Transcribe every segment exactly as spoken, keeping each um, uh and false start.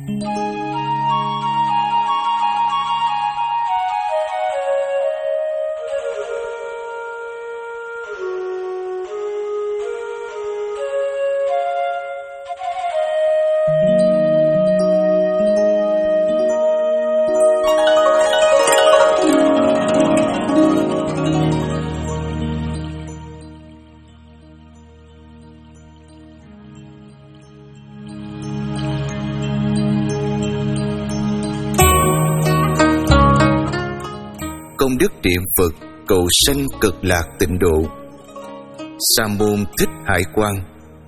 Công đức niệm Phật cầu sanh cực lạc tịnh độ. Sa môn Thích Hải Quang.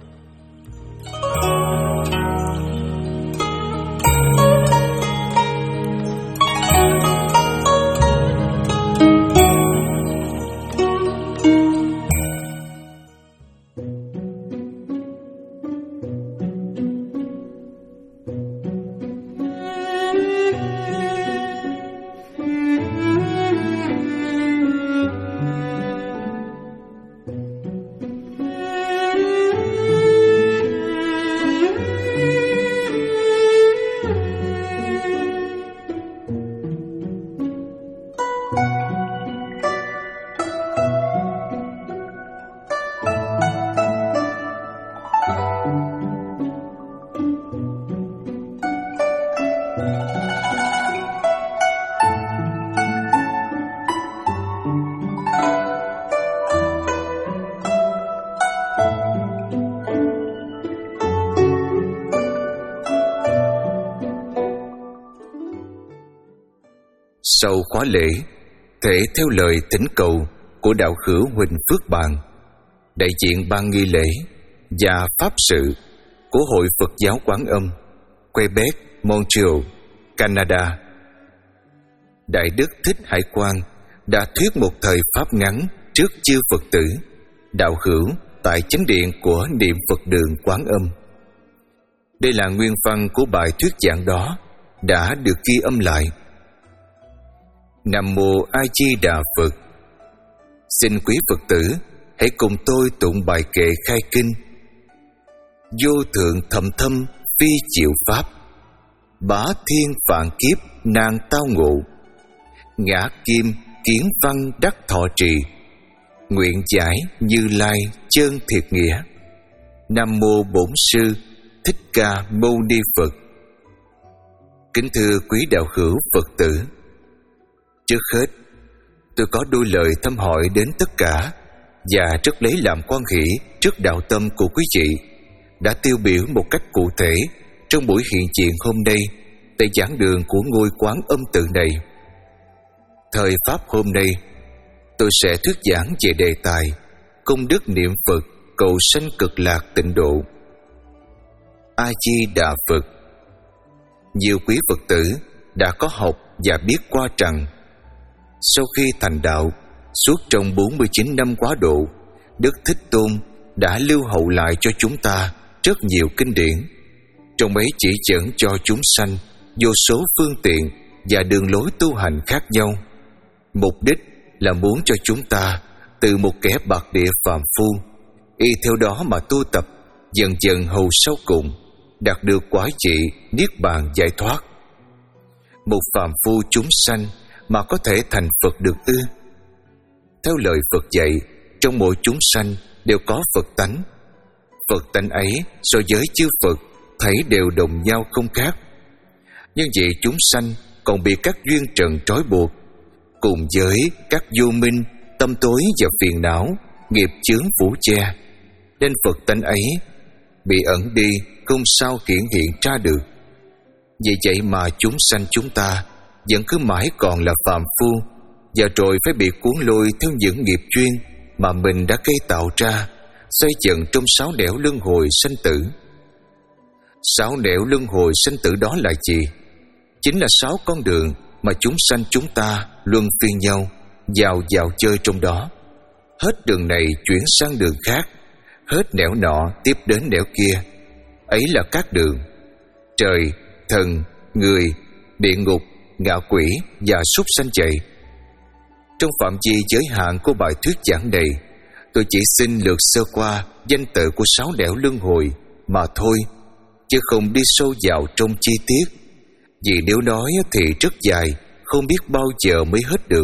Sau khóa lễ, thể theo lời thỉnh cầu của đạo hữu Huỳnh Phước Bàn, đại diện ban nghi lễ và pháp sự của Hội Phật giáo Quán Âm, Quebec, Montreal, Canada, Đại Đức Thích Hải Quang đã thuyết một thời pháp ngắn trước chư Phật tử, đạo hữu tại chánh điện của Niệm Phật Đường Quán Âm. Đây là nguyên văn của bài thuyết giảng đó đã được ghi âm lại. Nam mô A Di Đà Phật. Xin quý Phật tử hãy cùng tôi tụng bài kệ khai kinh. Vô thượng thầm thâm phi chịu pháp, bá thiên vạn kiếp nan tao ngộ. Ngã kim kiến văn đắc thọ trì, nguyện giải Như Lai chân thiệt nghĩa. Nam mô Bổn Sư Thích Ca Mâu Ni Phật. Kính thưa quý đạo hữu Phật tử, trước hết tôi có đôi lời thăm hỏi đến tất cả và rất lấy làm hoan hỷ trước đạo tâm của quý vị đã tiêu biểu một cách cụ thể trong buổi hiện diện hôm nay tại giảng đường của ngôi Quán Âm Tự này. Thời pháp hôm nay, tôi sẽ thuyết giảng về đề tài công đức niệm Phật cầu sanh cực lạc tịnh độ. A Di Đà Phật. Nhiều quý Phật tử đã có học và biết qua rằng sau khi thành đạo, suốt trong bốn mươi chín năm quá độ, Đức Thích Tôn đã lưu hậu lại cho chúng ta rất nhiều kinh điển, trong ấy chỉ dẫn cho chúng sanh vô số phương tiện và đường lối tu hành khác nhau. Mục đích là muốn cho chúng ta từ một kẻ bạc địa phàm phu, y theo đó mà tu tập, dần dần hầu sau cùng đạt được quả trị niết bàn giải thoát. Một phàm phu chúng sanh mà có thể thành Phật được ư? Theo lời Phật dạy, trong mỗi chúng sanh đều có Phật tánh. Phật tánh ấy so với chư Phật thấy đều đồng nhau không khác. Nhưng vậy chúng sanh còn bị các duyên trần trói buộc, cùng với các vô minh, tâm tối và phiền não, nghiệp chướng phủ che, nên Phật tánh ấy bị ẩn đi, không sao hiển hiện ra được. Vì vậy mà chúng sanh chúng ta vẫn cứ mãi còn là phàm phu, và rồi phải bị cuốn lôi theo những nghiệp duyên mà mình đã gây tạo ra, xoay dần trong sáu nẻo luân hồi sanh tử. Sáu nẻo luân hồi sanh tử đó là gì? Chính là sáu con đường mà chúng sanh chúng ta luân phiên nhau vào vào chơi trong đó. Hết đường này chuyển sang đường khác, hết nẻo nọ tiếp đến nẻo kia. Ấy là các đường trời, thần, người, địa ngục, ngạ quỷ và súc sanh vậy. Trong phạm vi giới hạn của bài thuyết giảng này, tôi chỉ xin lược sơ qua danh tự của sáu nẻo luân hồi mà thôi, chứ không đi sâu vào trong chi tiết, vì nếu nói thì rất dài, không biết bao giờ mới hết được.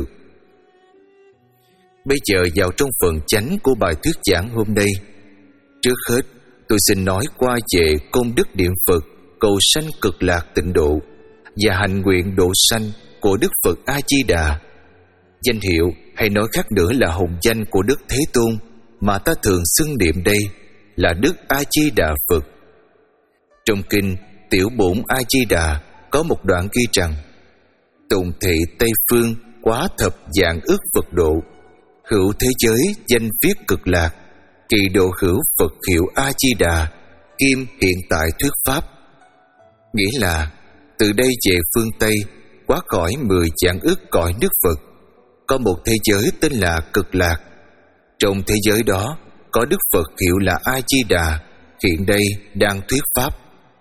Bây giờ vào trong phần chánh của bài thuyết giảng hôm nay. Trước hết, tôi xin nói qua về công đức niệm Phật, cầu sanh cực lạc tịnh độ và hành nguyện độ sanh của Đức Phật A Di Đà. Danh hiệu hay nói khác nữa là hồng danh của Đức Thế Tôn mà ta thường xưng niệm đây là Đức A Di Đà Phật. Trong kinh Tiểu Bổn A Di Đà có một đoạn ghi rằng: tùng thị Tây Phương quá thập vạn ức Phật độ, hữu thế giới danh viết cực lạc, kỳ độ hữu Phật hiệu A Di Đà, kim hiện tại thuyết pháp. Nghĩa là từ đây về phương Tây, quá khỏi mười vạn ức cõi nước Phật, có một thế giới tên là cực lạc. Trong thế giới đó có Đức Phật hiệu là A Di Đà, hiện đây đang thuyết pháp.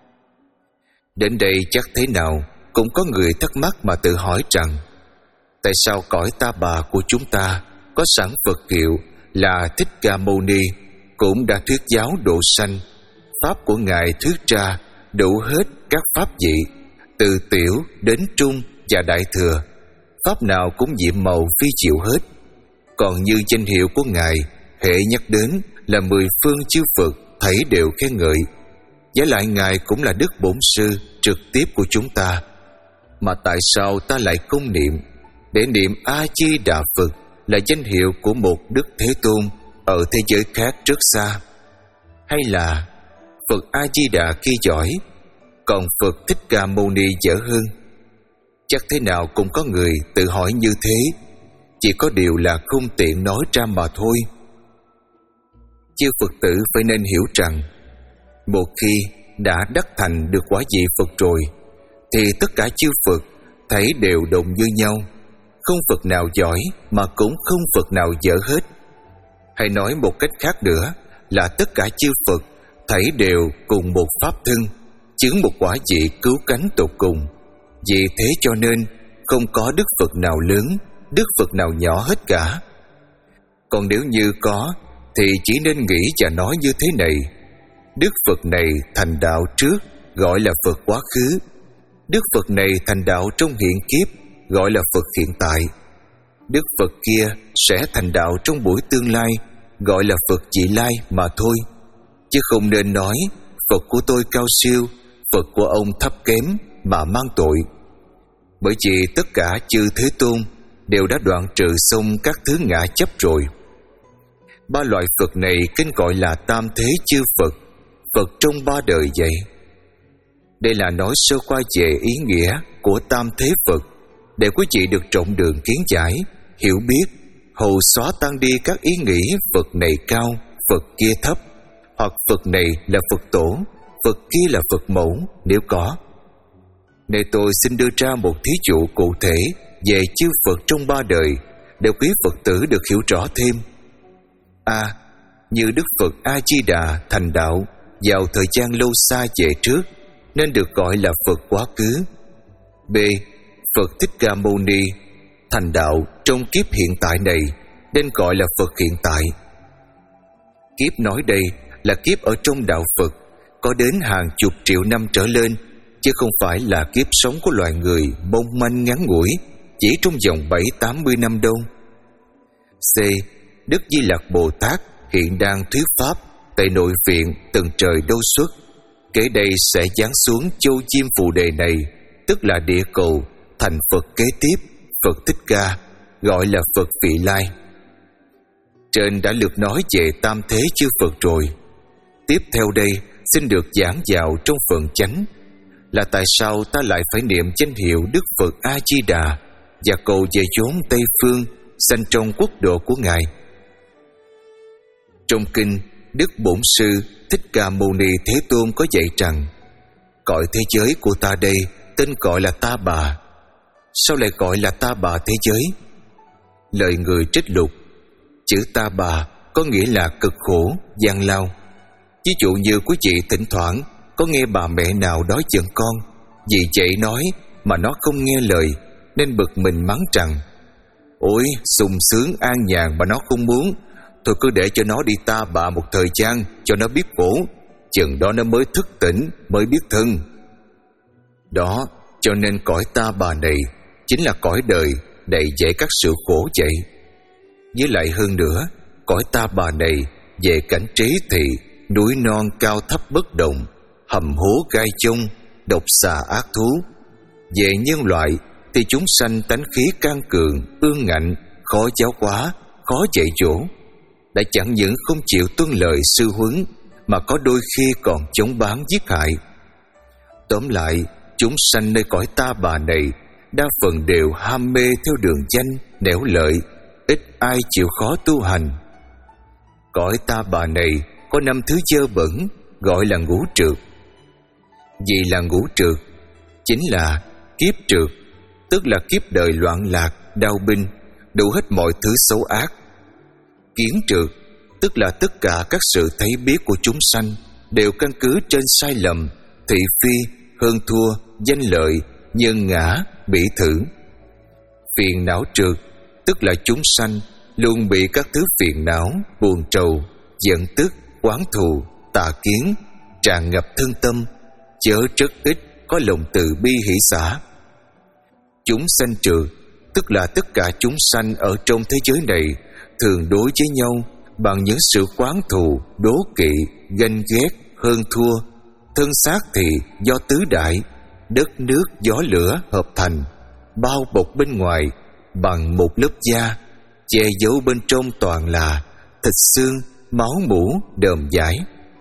Đến đây chắc thế nào cũng có người thắc mắc mà tự hỏi rằng: tại sao cõi Ta Bà của chúng ta có sẵn Phật hiệu là Thích Ca Mâu Ni cũng đã thuyết giáo độ sanh, pháp của Ngài thuyết ra đủ hết các pháp vị, từ tiểu đến trung và đại thừa, pháp nào cũng nhiệm màu phi diệu hết. Còn như danh hiệu của Ngài, hệ nhắc đến là mười phương chư Phật thấy đều khen ngợi. Giá lại Ngài cũng là Đức Bổn Sư trực tiếp của chúng ta, mà tại sao ta lại không niệm? Để niệm A Di Đà Phật là danh hiệu của một Đức Thế Tôn ở thế giới khác rất xa. Hay là Phật A Di Đà kia giỏi, còn Phật Thích Ca Mâu Ni dở hơn? Chắc thế nào cũng có người tự hỏi như thế, chỉ có điều là không tiện nói ra mà thôi. Chư Phật tử phải nên hiểu rằng, một khi đã đắc thành được quả vị Phật rồi, thì tất cả chư Phật thấy đều đồng như nhau, không Phật nào giỏi mà cũng không Phật nào dở hết. Hay nói một cách khác nữa là tất cả chư Phật thấy đều cùng một pháp thân, chứng một quả vị cứu cánh tột cùng. Vì thế cho nên không có Đức Phật nào lớn, Đức Phật nào nhỏ hết cả. Còn nếu như có thì chỉ nên nghĩ và nói như thế này: Đức Phật này thành đạo trước gọi là Phật quá khứ, Đức Phật này thành đạo trong hiện kiếp gọi là Phật hiện tại, Đức Phật kia sẽ thành đạo trong buổi tương lai gọi là Phật vị lai mà thôi. Chứ không nên nói Phật của tôi cao siêu, Phật của ông thấp kém mà mang tội. Bởi vì tất cả chư Thế Tôn đều đã đoạn trừ xong các thứ ngã chấp rồi. Ba loại Phật này kinh gọi là tam thế chư Phật, Phật trong ba đời vậy. Đây là nói sơ qua về ý nghĩa của tam thế Phật, để quý vị được rộng đường kiến giải, hiểu biết, hầu xóa tan đi các ý nghĩ Phật này cao, Phật kia thấp, hoặc Phật này là Phật tổ, Phật kia là Phật mẫu nếu có. Này tôi xin đưa ra một thí dụ cụ thể về chư Phật trong ba đời, để quý Phật tử được hiểu rõ thêm. A. Như Đức Phật A Di Đà thành đạo vào thời gian lâu xa về trước, nên được gọi là Phật quá khứ. B. Phật Thích Ca Mâu Ni thành đạo trong kiếp hiện tại này, nên gọi là Phật hiện tại. Kiếp nói đây là kiếp ở trong đạo Phật, có đến hàng chục triệu năm trở lên, chứ không phải là kiếp sống của loài người mong manh ngắn ngủi, chỉ trong vòng bảy tám mươi năm đâu. C. Đức Di Lặc Bồ Tát hiện đang thuyết pháp tại nội viện tầng trời Đâu Xuất, kế đây sẽ giáng xuống châu Diêm Phù Đề này, tức là địa cầu, thành Phật kế tiếp, Phật Thích Ca, gọi là Phật vị lai. Trên đã lược nói về tam thế chư Phật rồi. Tiếp theo đây xin được giảng vào trong phần chánh, là tại sao ta lại phải niệm danh hiệu Đức Phật A Di Đà và cầu về chốn Tây Phương, sanh trong quốc độ của Ngài. Trong kinh, Đức Bổn Sư Thích Ca Mâu Ni Thế Tôn có dạy rằng: cõi thế giới của ta đây tên gọi là Ta Bà. Sao lại gọi là Ta Bà thế giới? Lời người trích lục: chữ Ta Bà có nghĩa là cực khổ, gian lao. Ví dụ như quý vị thỉnh thoảng có nghe bà mẹ nào đó giận con, vì vậy nói mà nó không nghe lời, nên bực mình mắng rằng: ôi, sung sướng an nhàn mà nó không muốn, thôi cứ để cho nó đi Ta Bà một thời gian cho nó biết khổ, chừng đó nó mới thức tỉnh, mới biết thân. Đó, cho nên cõi ta bà này chính là cõi đời đầy dẫy các sự khổ vậy. Với lại hơn nữa, cõi ta bà này về cảnh trí thì núi non cao thấp bất đồng, hầm hố gai chông, độc xà ác thú. Về nhân loại thì chúng sanh tánh khí can cường, ương ngạnh, khó giáo hóa, khó dạy dỗ. Đã chẳng những không chịu tuân lời sư huấn, mà có đôi khi còn chống bán giết hại. Tóm lại, chúng sanh nơi cõi ta bà này đa phần đều ham mê theo đường danh, nẻo lợi, ít ai chịu khó tu hành. Cõi ta bà này có năm thứ dơ bẩn, gọi là ngũ trược. Gì là ngũ trược? Chính là kiếp trược, tức là kiếp đời loạn lạc, đau binh, đủ hết mọi thứ xấu ác. Kiến trược, tức là tất cả các sự thấy biết của chúng sanh đều căn cứ trên sai lầm, thị phi, hơn thua, danh lợi, nhân ngã, bỉ thử. Phiền não trược, tức là chúng sanh luôn bị các thứ phiền não, buồn trầu, giận tức, oán thù, tà kiến tràn ngập thân tâm, chớ rất ít có lòng từ bi hỷ xả. Chúng sanh trược, tức là tất cả chúng sanh ở trong thế giới này thường đối với nhau bằng những sự oán thù, đố kỵ, ganh ghét, hơn thua. Thân xác thì do tứ đại, đất nước gió lửa hợp thành, bao bọc bên ngoài bằng một lớp da, che giấu bên trong toàn là thịt xương, máu mủ, đờm dãi.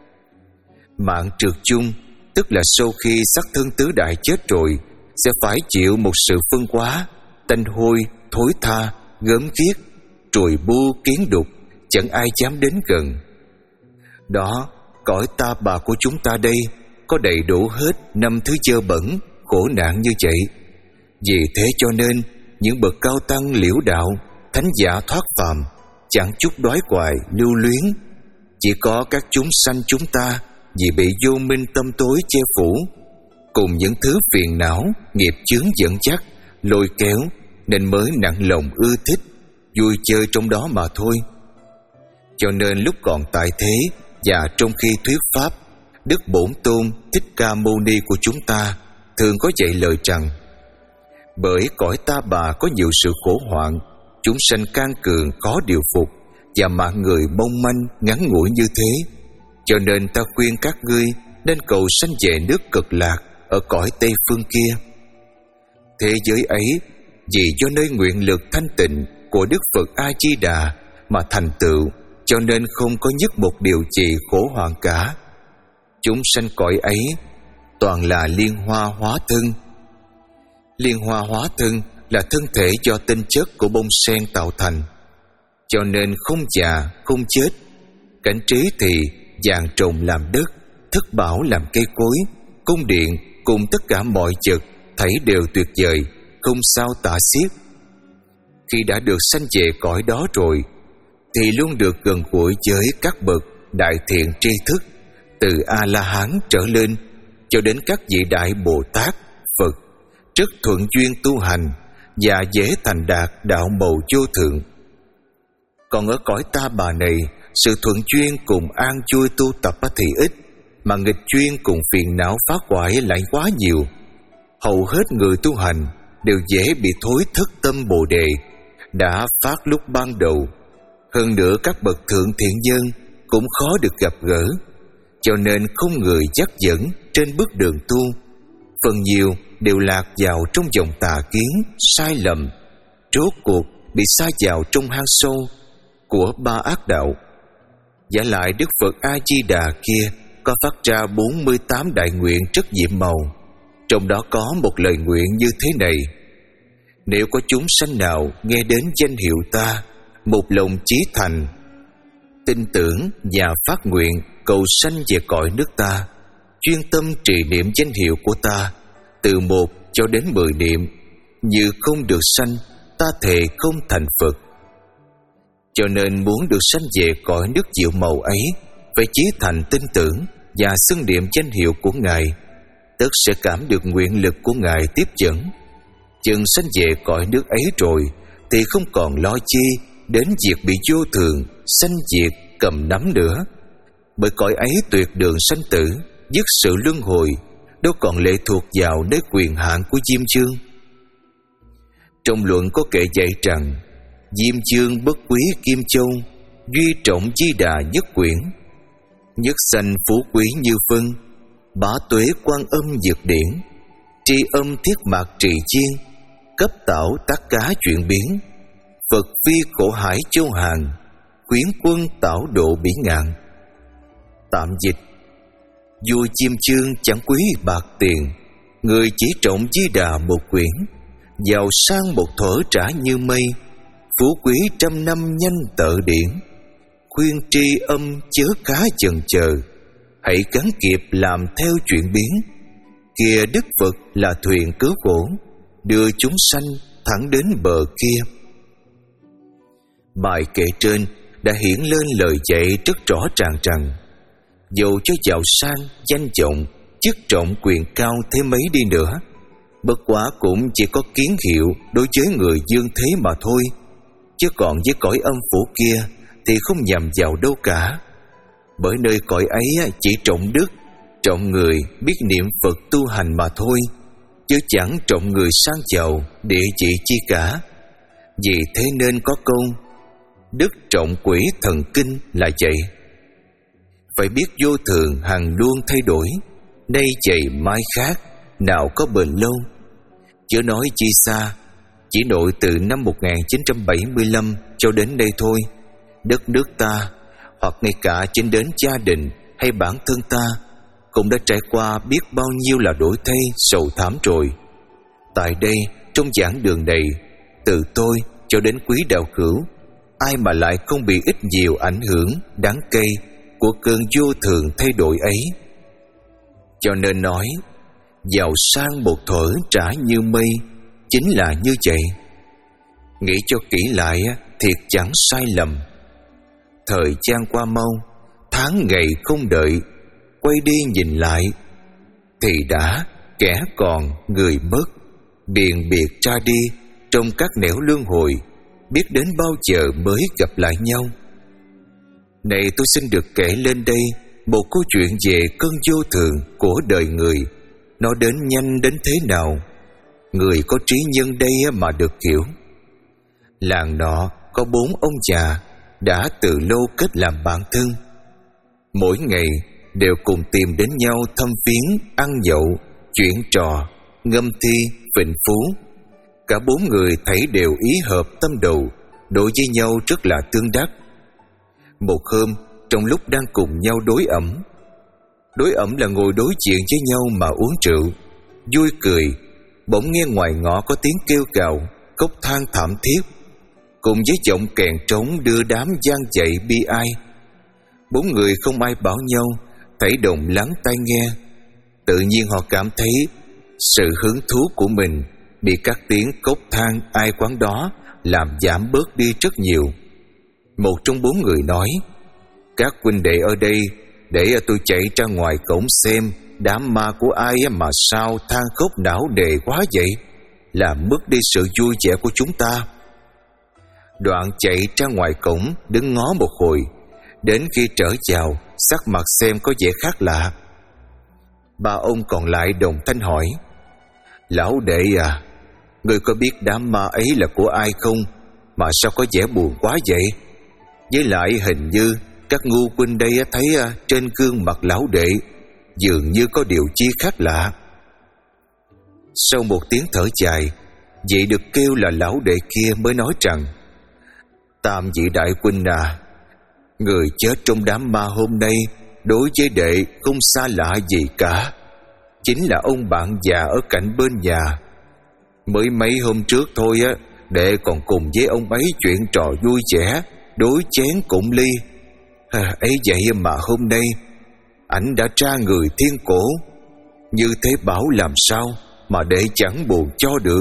Mạng trược chung, tức là sau khi xác thân tứ đại chết rồi sẽ phải chịu một sự phân hóa, tanh hôi, thối tha, gớm ghiếc, trùi bu, kiến đục, chẳng ai dám đến gần. Đó, cõi ta bà của chúng ta đây có đầy đủ hết năm thứ dơ bẩn, khổ nạn như vậy. Vì thế cho nên những bậc cao tăng liễu đạo, thánh giả thoát phàm chẳng chút đói hoài lưu luyến. Chỉ có các chúng sanh chúng ta vì bị vô minh tâm tối che phủ, cùng những thứ phiền não, nghiệp chướng dẫn dắt, lôi kéo, nên mới nặng lòng ưa thích, vui chơi trong đó mà thôi. Cho nên lúc còn tại thế và trong khi thuyết pháp, Đức Bổn Tôn Thích Ca Mâu Ni của chúng ta thường có dạy lời rằng: bởi cõi ta bà có nhiều sự khổ hoạn, chúng sanh can cường khó điều phục, và mạng người mong manh ngắn ngủi như thế, cho nên ta khuyên các ngươi nên cầu sanh về nước Cực Lạc ở cõi Tây phương kia. Thế giới ấy vì do nơi nguyện lực thanh tịnh của Đức Phật A Di Đà mà thành tựu, cho nên không có nhất một điều gì khổ hoạn cả. Chúng sanh cõi ấy toàn là liên hoa hóa thân. Liên hoa hóa thân là thân thể do tinh chất của bông sen tạo thành, cho nên không già không chết. Cảnh trí thì vàng trồng làm đất, thất bảo làm cây cối, cung điện cùng tất cả mọi vật thảy đều tuyệt vời, không sao tả xiết. Khi đã được sanh về cõi đó rồi thì luôn được gần gũi với các bậc đại thiện tri thức, từ A-la-hán trở lên cho đến các vị đại Bồ Tát, Phật, rất thuận duyên tu hành và dễ thành đạt đạo mầu vô thượng. Còn ở cõi ta bà này, sự thuận duyên cùng an vui tu tập thì ít, mà nghịch duyên cùng phiền não phá hoại lại quá nhiều. Hầu hết người tu hành đều dễ bị thối thất tâm Bồ Đề đã phát lúc ban đầu. Hơn nữa các bậc thượng thiện nhân cũng khó được gặp gỡ, cho nên không người dắt dẫn trên bước đường tu. Phần nhiều đều lạc vào trong dòng tà kiến, sai lầm, rốt cuộc bị sa vào trong hang sâu của ba ác đạo. Giả lại Đức Phật A Di Đà kia có phát ra bốn mươi tám đại nguyện rất nhiệm màu, trong đó có một lời nguyện như thế này: nếu có chúng sanh nào nghe đến danh hiệu ta, một lòng chí thành, tin tưởng và phát nguyện cầu sanh về cõi nước ta, chuyên tâm trì niệm danh hiệu của ta từ một cho đến mười niệm, như không được sanh, ta thề không thành Phật. Cho nên muốn được sanh về cõi nước diệu màu ấy, phải chí thành tin tưởng và xưng niệm danh hiệu của Ngài, tất sẽ cảm được nguyện lực của Ngài tiếp dẫn. Chừng sanh về cõi nước ấy rồi thì không còn lo chi đến việc bị vô thường sanh diệt cầm nắm nữa. Bởi cõi ấy tuyệt đường sanh tử, dứt sự luân hồi, đâu còn lệ thuộc vào đế quyền hạn của Diêm Vương. Trong luận có kệ dạy rằng: Diêm Vương bất quý Kim Châu, duy trọng Di Đà nhất quyển. Nhất sanh phú quý như phân, bá tuế quan âm dược điển. Tri âm thiết mạc trì chiên, cấp tạo tác cá chuyện biến. Phật phi khổ hải châu hàng, khuyến quân tạo độ bỉ ngạn. Tạm dịch: vua Diêm Vương chẳng quý bạc tiền, người chỉ trọng Di Đà một quyển. Giàu sang một thuở trả như mây, phú quý trăm năm nhanh tợ điển. Khuyên tri âm chớ khá chần chờ, hãy gắn kịp làm theo chuyện biến. Kìa Đức Phật là thuyền cứu khổ, đưa chúng sanh thẳng đến bờ kia. Bài kệ trên đã hiển lên lời dạy rất rõ ràng rằng dầu cho giàu sang, danh vọng, chức trọng quyền cao thế mấy đi nữa, bất quá cũng chỉ có kiến hiệu đối với người dương thế mà thôi, chứ còn với cõi âm phủ kia thì không nhằm vào đâu cả. Bởi nơi cõi ấy chỉ trọng đức, trọng người biết niệm Phật tu hành mà thôi, chứ chẳng trọng người sang giàu, địa vị chi cả. Vì thế nên có câu đức trọng quỷ thần kinh là vậy. Phải biết vô thường hằng luôn thay đổi, nay vậy mai khác, nào có bền lâu. Chớ nói chi xa, chỉ nội từ năm một nghìn chín trăm bảy mươi lăm cho đến đây thôi, đất nước ta, hoặc ngay cả trên đến gia đình hay bản thân ta, cũng đã trải qua biết bao nhiêu là đổi thay sầu thảm rồi. Tại đây, trong giảng đường này, từ tôi cho đến quý đạo hữu, ai mà lại không bị ít nhiều ảnh hưởng đáng cây của cơn vô thường thay đổi ấy. Cho nên nói, giàu sang một thuở trả như mây, chính là như vậy. Nghĩ cho kỹ lại thiệt chẳng sai lầm. Thời gian qua mau, tháng ngày không đợi, quay đi nhìn lại, thì đã kẻ còn người mất, biền biệt ra đi trong các nẻo luân hồi, biết đến bao giờ mới gặp lại nhau. Này tôi xin được kể lên đây một câu chuyện về cơn vô thường của đời người, nó đến nhanh đến thế nào. Người có trí nhân đây mà được hiểu. Làng nọ có bốn ông già đã từ lâu kết làm bạn thân. Mỗi ngày đều cùng tìm đến nhau thăm viếng, ăn nhậu, chuyện trò, ngâm thi, vịnh phú. Cả bốn người thấy đều ý hợp tâm đầu, đối với nhau rất là tương đắc. Một hôm, trong lúc đang cùng nhau đối ẩm, đối ẩm là ngồi đối diện với nhau mà uống rượu, vui cười, bỗng nghe ngoài ngõ có tiếng kêu gào, khóc than thảm thiết, cùng với giọng kèn trống đưa đám vang dậy bi ai. Bốn người không ai bảo nhau, thấy đồng lắng tai nghe. Tự nhiên họ cảm thấy sự hứng thú của mình bị các tiếng khóc than ai quán đó làm giảm bớt đi rất nhiều. Một trong bốn người nói: các huynh đệ ở đây, để tôi chạy ra ngoài cổng xem đám ma của ai mà sao than khóc não nề quá vậy, làm mất đi sự vui vẻ của chúng ta. Đoạn chạy ra ngoài cổng, đứng ngó một hồi, đến khi trở vào, sắc mặt xem có vẻ khác lạ. Ba ông còn lại đồng thanh hỏi: lão đệ à, ngươi có biết đám ma ấy là của ai không, mà sao có vẻ buồn quá vậy? Với lại hình như các ngu huynh đây thấy trên gương mặt lão đệ dường như có điều chi khác lạ. Sau một tiếng thở dài, vị được kêu là lão đệ kia mới nói rằng: tam vị đại huynh à, người chết trong đám ma hôm nay đối với đệ không xa lạ gì cả, chính là ông bạn già ở cạnh bên nhà. Mới mấy hôm trước thôi á, đệ còn cùng với ông ấy chuyện trò vui vẻ, đối chén cụng ly. À, ấy vậy mà hôm nay ảnh đã tra người thiên cổ, như thế bảo làm sao mà đệ chẳng buồn cho được.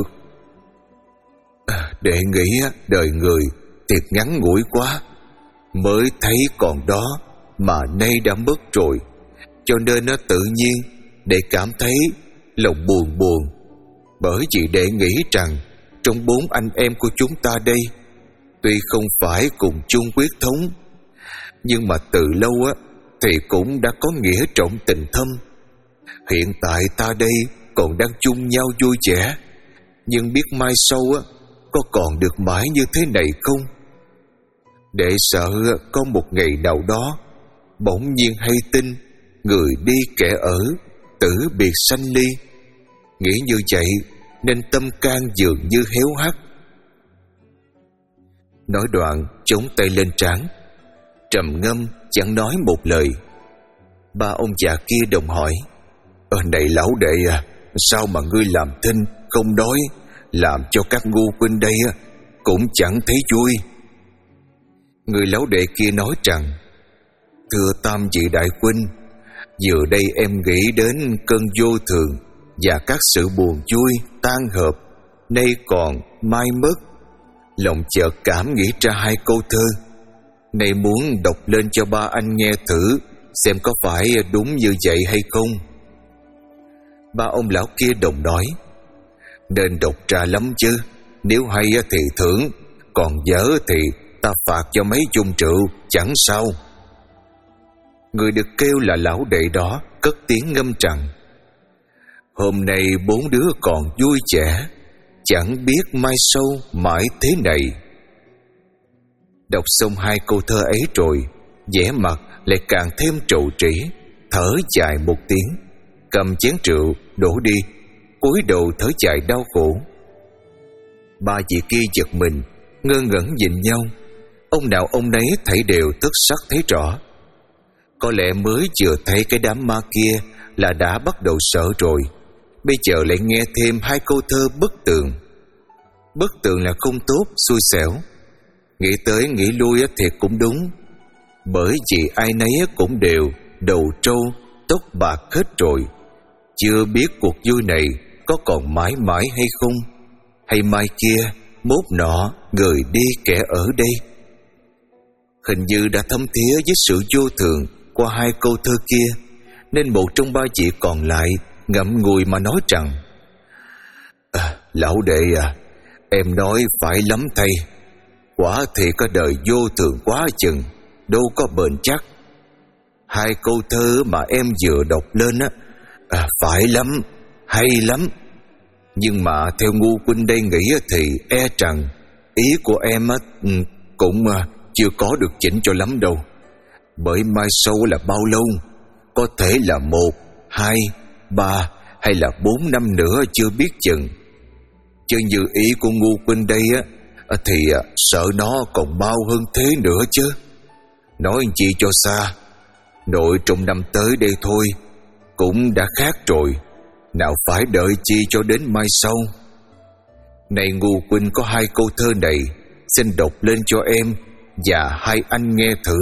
À, đệ nghĩ đời người thiệt ngắn ngủi quá, mới thấy còn đó mà nay đã mất rồi, cho nên nó tự nhiên đệ cảm thấy lòng buồn buồn. Bởi vì đệ nghĩ rằng trong bốn anh em của chúng ta đây, tuy không phải cùng chung huyết thống, nhưng mà từ lâu á, thì cũng đã có nghĩa trọng tình thâm. Hiện tại ta đây còn đang chung nhau vui vẻ, nhưng biết mai sau á, có còn được mãi như thế này không? Để sợ có một ngày nào đó bỗng nhiên hay tin người đi kẻ ở, tử biệt sanh ly. Nghĩ như vậy nên tâm can dường như héo hắt. Nói đoạn chống tay lên trán, trầm ngâm chẳng nói một lời. Ba ông già kia đồng hỏi: Ờ, này lão đệ à, sao mà ngươi làm thinh không đói, làm cho các ngu huynh đây á cũng chẳng thấy vui. Người lão đệ kia nói rằng: Thưa tam vị đại huynh, vừa đây em nghĩ đến cơn vô thường và các sự buồn vui tan hợp nay còn mai mất, lòng chợt cảm nghĩ ra hai câu thơ, nay muốn đọc lên cho ba anh nghe thử xem có phải đúng như vậy hay không. Ba ông lão kia đồng nói: Nên đọc ra lắm chứ, nếu hay thì thưởng, còn dở thì ta phạt cho mấy chung rượu chẳng sao. Người được kêu là lão đệ đó cất tiếng ngâm rằng: Hôm nay bốn đứa còn vui vẻ, chẳng biết mai sau mãi thế này. Đọc xong hai câu thơ ấy rồi, vẻ mặt lại càng thêm trầu trĩ, thở dài một tiếng, cầm chén rượu đổ đi, cúi đầu thở dài đau khổ. Ba chị kia giật mình, ngơ ngẩn nhìn nhau. Ông nào ông nấy thấy đều thức sắc thấy rõ. Có lẽ mới vừa thấy cái đám ma kia là đã bắt đầu sợ rồi, bây giờ lại nghe thêm hai câu thơ bức tường. Bức tường là không tốt, xui xẻo. Nghĩ tới nghĩ lui thì cũng đúng, bởi vì ai nấy cũng đều đầu trâu tóc bạc hết rồi, chưa biết cuộc vui này có còn mãi mãi hay không, hay mai kia mốt nọ người đi kẻ ở đây. Hình như đã thấm thía với sự vô thường qua hai câu thơ kia, nên một trong ba chị còn lại ngậm ngùi mà nói rằng: à, Lão đệ à, em nói phải lắm thầy. Quả thì có đời vô thường quá chừng, đâu có bền chắc. Hai câu thơ mà em vừa đọc lên á, à, phải lắm, hay lắm. Nhưng mà theo ngu huynh đây nghĩ thì e rằng ý của em á, cũng chưa có được chỉnh cho lắm đâu. Bởi mai sau là bao lâu, có thể là một, hai, ba hay là bốn năm nữa chưa biết chừng. Chứ như ý của ngu huynh đây á, thì sợ nó còn bao hơn thế nữa chứ. Nói chi cho xa, nội trong năm tới đây thôi cũng đã khác rồi, nào phải đợi chi cho đến mai sau. Này ngu huynh có hai câu thơ này, xin đọc lên cho em và hai anh nghe thử.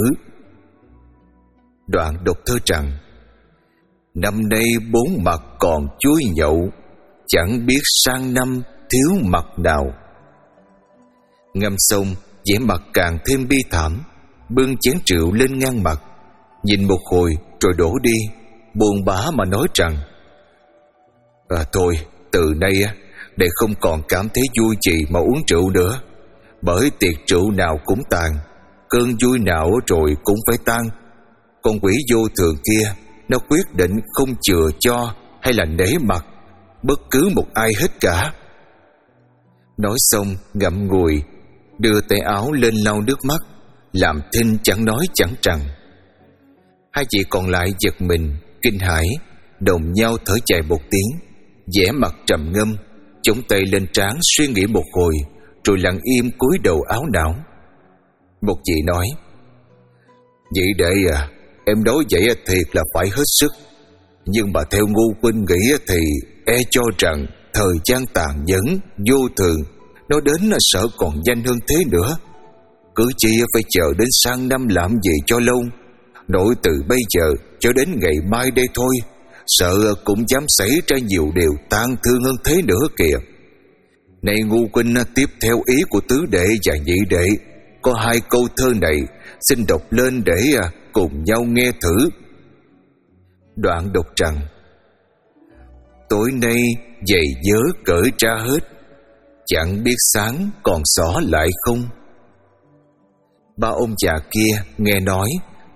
Đoạn đọc thơ rằng: Năm nay bốn mặt còn chuối nhậu, chẳng biết sang năm thiếu mặt nào. Ngâm xong, vẻ mặt càng thêm bi thảm, bưng chén rượu lên ngang mặt, nhìn một hồi rồi đổ đi, buồn bã mà nói rằng: À thôi, từ nay để không còn cảm thấy vui gì mà uống rượu nữa, bởi tiệc rượu nào cũng tàn, cơn vui nào rồi cũng phải tan. Con quỷ vô thường kia, nó quyết định không chừa cho hay là nể mặt bất cứ một ai hết cả. Nói xong ngậm ngùi, đưa tay áo lên lau nước mắt, làm thinh chẳng nói chẳng rằng. Hai chị còn lại giật mình, kinh hãi, đồng nhau thở dài một tiếng, vẻ mặt trầm ngâm, chống tay lên trán suy nghĩ một hồi, rồi lặng im cúi đầu áo não. Một chị nói: Vậy đệ à, em nói vậy thiệt là phải hết sức. Nhưng mà theo ngu huynh nghĩ thì e cho rằng thời gian tàn nhẫn, vô thường, nó đến là sợ còn nhanh hơn thế nữa. Cứ chi phải chờ đến sang năm làm gì cho lâu, nội từ bây giờ cho đến ngày mai đây thôi, sợ cũng dám xảy ra nhiều điều tang thương hơn thế nữa kìa. Này ngu huynh tiếp theo ý của tứ đệ và nhị đệ, có hai câu thơ này, xin đọc lên để cùng nhau nghe thử. Đoạn đọc rằng: Tối nay giày vớ cởi ra hết, chẳng biết sáng còn xỏ lại không. Ba ông già kia nghe nói,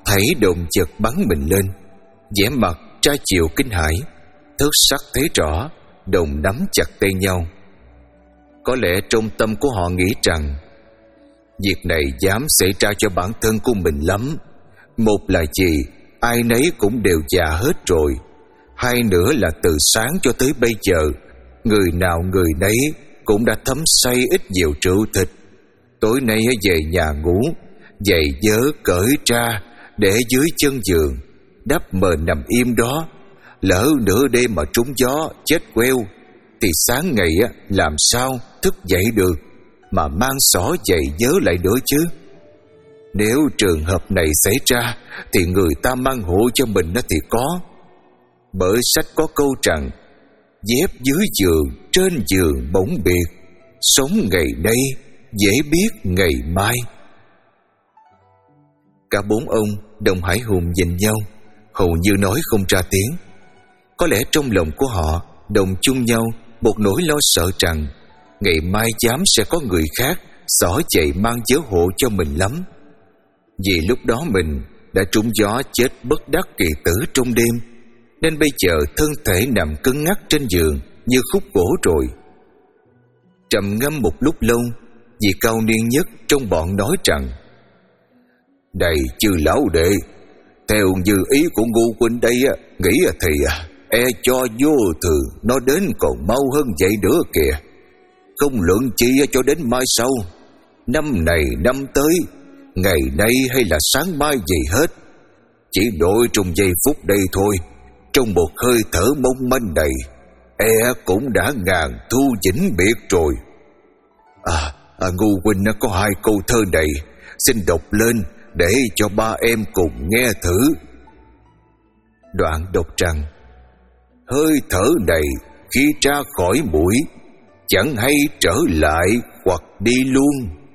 thấy đồng chợt bắn mình lên, vẻ mặt tra chiều kinh hãi, thất sắc thấy rõ, đồng nắm chặt tay nhau. Có lẽ trong tâm của họ nghĩ rằng việc này dám xảy ra cho bản thân của mình lắm. Một là gì, ai nấy cũng đều già hết rồi. Hai nữa là từ sáng cho tới bây giờ, người nào người nấy cũng đã thấm say ít nhiều rượu thịt. Tối nay về nhà ngủ, giày vớ cởi ra để dưới chân giường, đắp mền nằm im đó. Lỡ nửa đêm mà trúng gió chết queo thì sáng ngày làm sao thức dậy được mà mang xỏ giày vớ lại nữa chứ. Nếu trường hợp này xảy ra thì người ta mang hộ cho mình thì có. Bởi sách có câu rằng dép dưới giường, trên giường bỗng biệt, sống ngày nay dễ biết ngày mai. Cả bốn ông Đồng Hải Hùng nhìn nhau, hầu như nói không ra tiếng. Có lẽ trong lòng của họ đồng chung nhau một nỗi lo sợ rằng ngày mai dám sẽ có người khác xỏ chạy mang chớ hộ cho mình lắm. Vì lúc đó mình đã trúng gió chết bất đắc kỳ tử trong đêm, nên bây giờ thân thể nằm cứng ngắc trên giường như khúc gỗ rồi. Trầm ngâm một lúc lâu, vị cao niên nhất trong bọn nói rằng: "Đây chư lão đệ, theo như ý của Ngô huynh đây nghĩ thì e cho vô thường nó đến còn mau hơn vậy nữa kìa. Không luận chi cho đến mai sau, năm này năm tới, ngày nay hay là sáng mai gì hết, chỉ đổi trong giây phút đây thôi, trong một hơi thở mong manh này, e cũng đã ngàn thu vĩnh biệt rồi." À, à Ngô huynh có hai câu thơ này, xin đọc lên để cho ba em cùng nghe thử. Đoạn đọc rằng: "Hơi thở này khi ra khỏi mũi, chẳng hay trở lại hoặc đi luôn."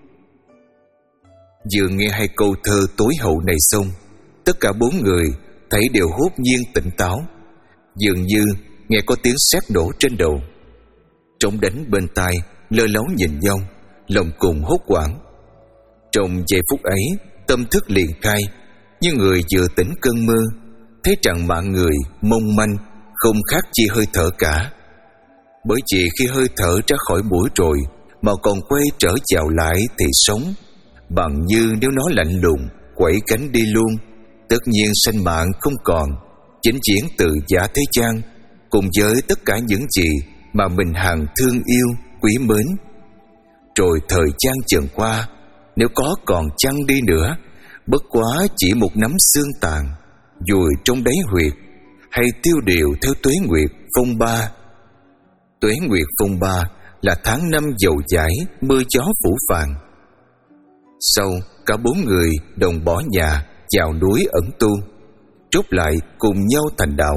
Vừa nghe hai câu thơ tối hậu này xong, tất cả bốn người thấy đều hốt nhiên tỉnh táo, dường như nghe có tiếng sét nổ trên đầu. Trống đánh bên tai lơ lấu nhìn nhau, lòng cùng hốt hoảng. Trong giây phút ấy, tâm thức liền khai, như người vừa tỉnh cơn mơ, thấy rằng mạng người mong manh, không khác chi hơi thở cả. Bởi chỉ khi hơi thở ra khỏi mũi rồi mà còn quay trở vào lại thì sống, bằng như nếu nó lạnh lùng quẩy cánh đi luôn, tất nhiên sanh mạng không còn, chính chuyển từ giả thế gian, cùng với tất cả những gì mà mình hằng thương yêu quý mến. Rồi thời gian dần qua, nếu có còn chăng đi nữa, bất quá chỉ một nắm xương tàn vùi trong đáy huyệt, hay tiêu điều theo tuế nguyệt phong ba. Tuế nguyệt phong ba là tháng năm dầu dãi, mưa gió phủ phàng. Sau, cả bốn người đồng bỏ nhà vào núi ẩn tu, chốt lại cùng nhau thành đạo.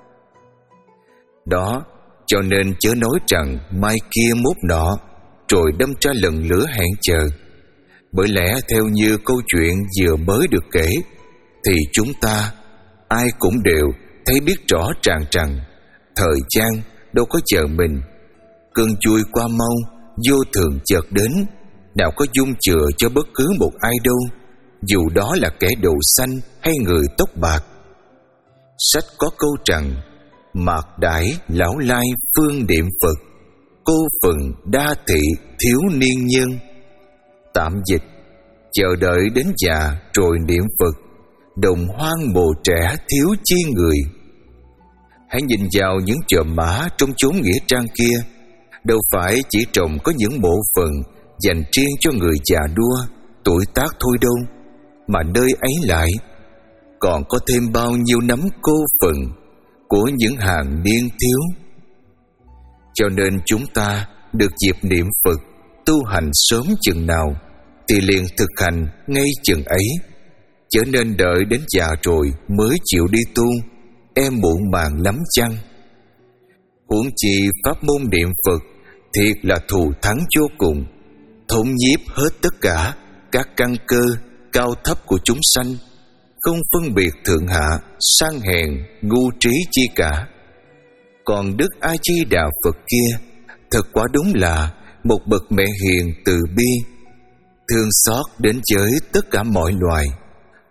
Đó cho nên chớ nói rằng mai kia mốt nọ, rồi đâm ra lần lửa hẹn chờ. Bởi lẽ theo như câu chuyện vừa mới được kể, thì chúng ta ai cũng đều thấy biết rõ ràng rằng thời gian đâu có chờ mình. Cơn vui qua mau, vô thường chợt đến, nào có dung chừa cho bất cứ một ai đâu, dù đó là kẻ đầu xanh hay người tóc bạc. Sách có câu rằng: "Mạc đãi lão lai phương niệm Phật, cô phần đa thị thiếu niên nhân." Tạm dịch: chờ đợi đến già rồi niệm Phật, đồng hoang mồ trẻ thiếu chi người. Hãy nhìn vào những chòm mã trong chốn nghĩa trang kia, đâu phải chỉ trồng có những mộ phần dành riêng cho người già đua, tuổi tác thôi đâu, mà nơi ấy lại còn có thêm bao nhiêu nắm cô phần của những hàng niên thiếu. Cho nên chúng ta được dịp niệm Phật, tu hành sớm chừng nào thì liền thực hành ngay chừng ấy, chớ nên đợi đến già rồi mới chịu đi tu, em muộn màng lắm chăng. Huống chi pháp môn niệm Phật thiệt là thù thắng vô cùng, thống nhiếp hết tất cả các căn cơ cao thấp của chúng sanh, không phân biệt thượng hạ, sang hèn, ngu trí chi cả. Còn Đức A Di Đà Phật kia thật quả đúng là một bậc mẹ hiền từ bi, thương xót đến với tất cả mọi loài,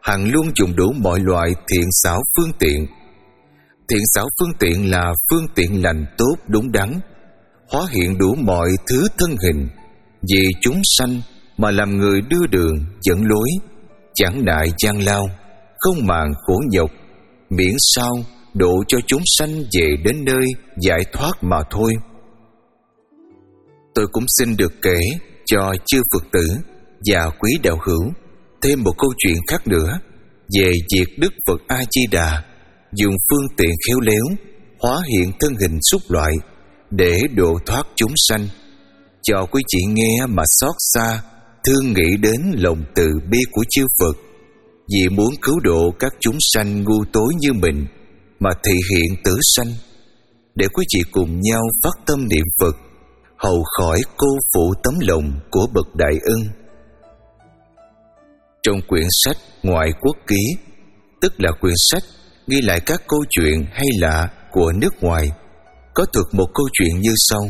Hằng luôn dùng đủ mọi loại thiện xảo phương tiện. Thiện xảo phương tiện là phương tiện lành tốt đúng đắn, hóa hiện đủ mọi thứ thân hình, vì chúng sanh mà làm người đưa đường dẫn lối, chẳng nại gian lao, không màng khổ nhọc, miễn sao độ cho chúng sanh về đến nơi giải thoát mà thôi. Tôi cũng xin được kể cho chư Phật tử và quý đạo hữu thêm một câu chuyện khác nữa về việc Đức Phật A Di Đà dùng phương tiện khéo léo hóa hiện thân hình súc loại để độ thoát chúng sanh, cho quý chị nghe mà xót xa, thương nghĩ đến lòng từ bi của chư Phật, vì muốn cứu độ các chúng sanh ngu tối như mình mà thị hiện tử sanh, để quý chị cùng nhau phát tâm niệm Phật, hầu khỏi cô phụ tấm lòng của bậc đại ân. Trong quyển sách Ngoại Quốc Ký, tức là quyển sách ghi lại các câu chuyện hay lạ của nước ngoài, có thuật một câu chuyện như sau.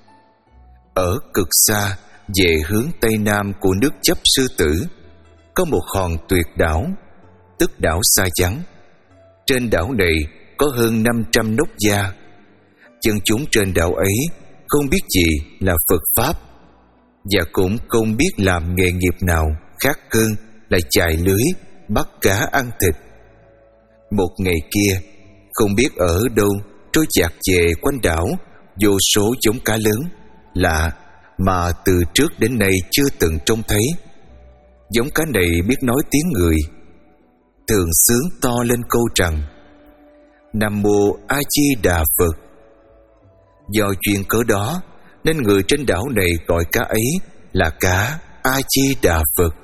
Ở cực xa về hướng Tây Nam của nước Chấp Sư Tử, có một hòn tuyệt đảo, tức đảo Sa Chắn. Trên đảo này có hơn năm trăm nóc gia. Dân chúng trên đảo ấy không biết gì là Phật Pháp, và cũng không biết làm nghề nghiệp nào khác hơn là chài lưới, bắt cá ăn thịt. Một ngày kia, không biết ở đâu trôi dạt về quanh đảo vô số giống cá lớn lạ mà từ trước đến nay chưa từng trông thấy. Giống cá này biết nói tiếng người, thường sướng to lên câu rằng: Nam Mô A Di Đà Phật. Do duyên cớ đó nên người trên đảo này gọi cá ấy là cá A Di Đà Phật.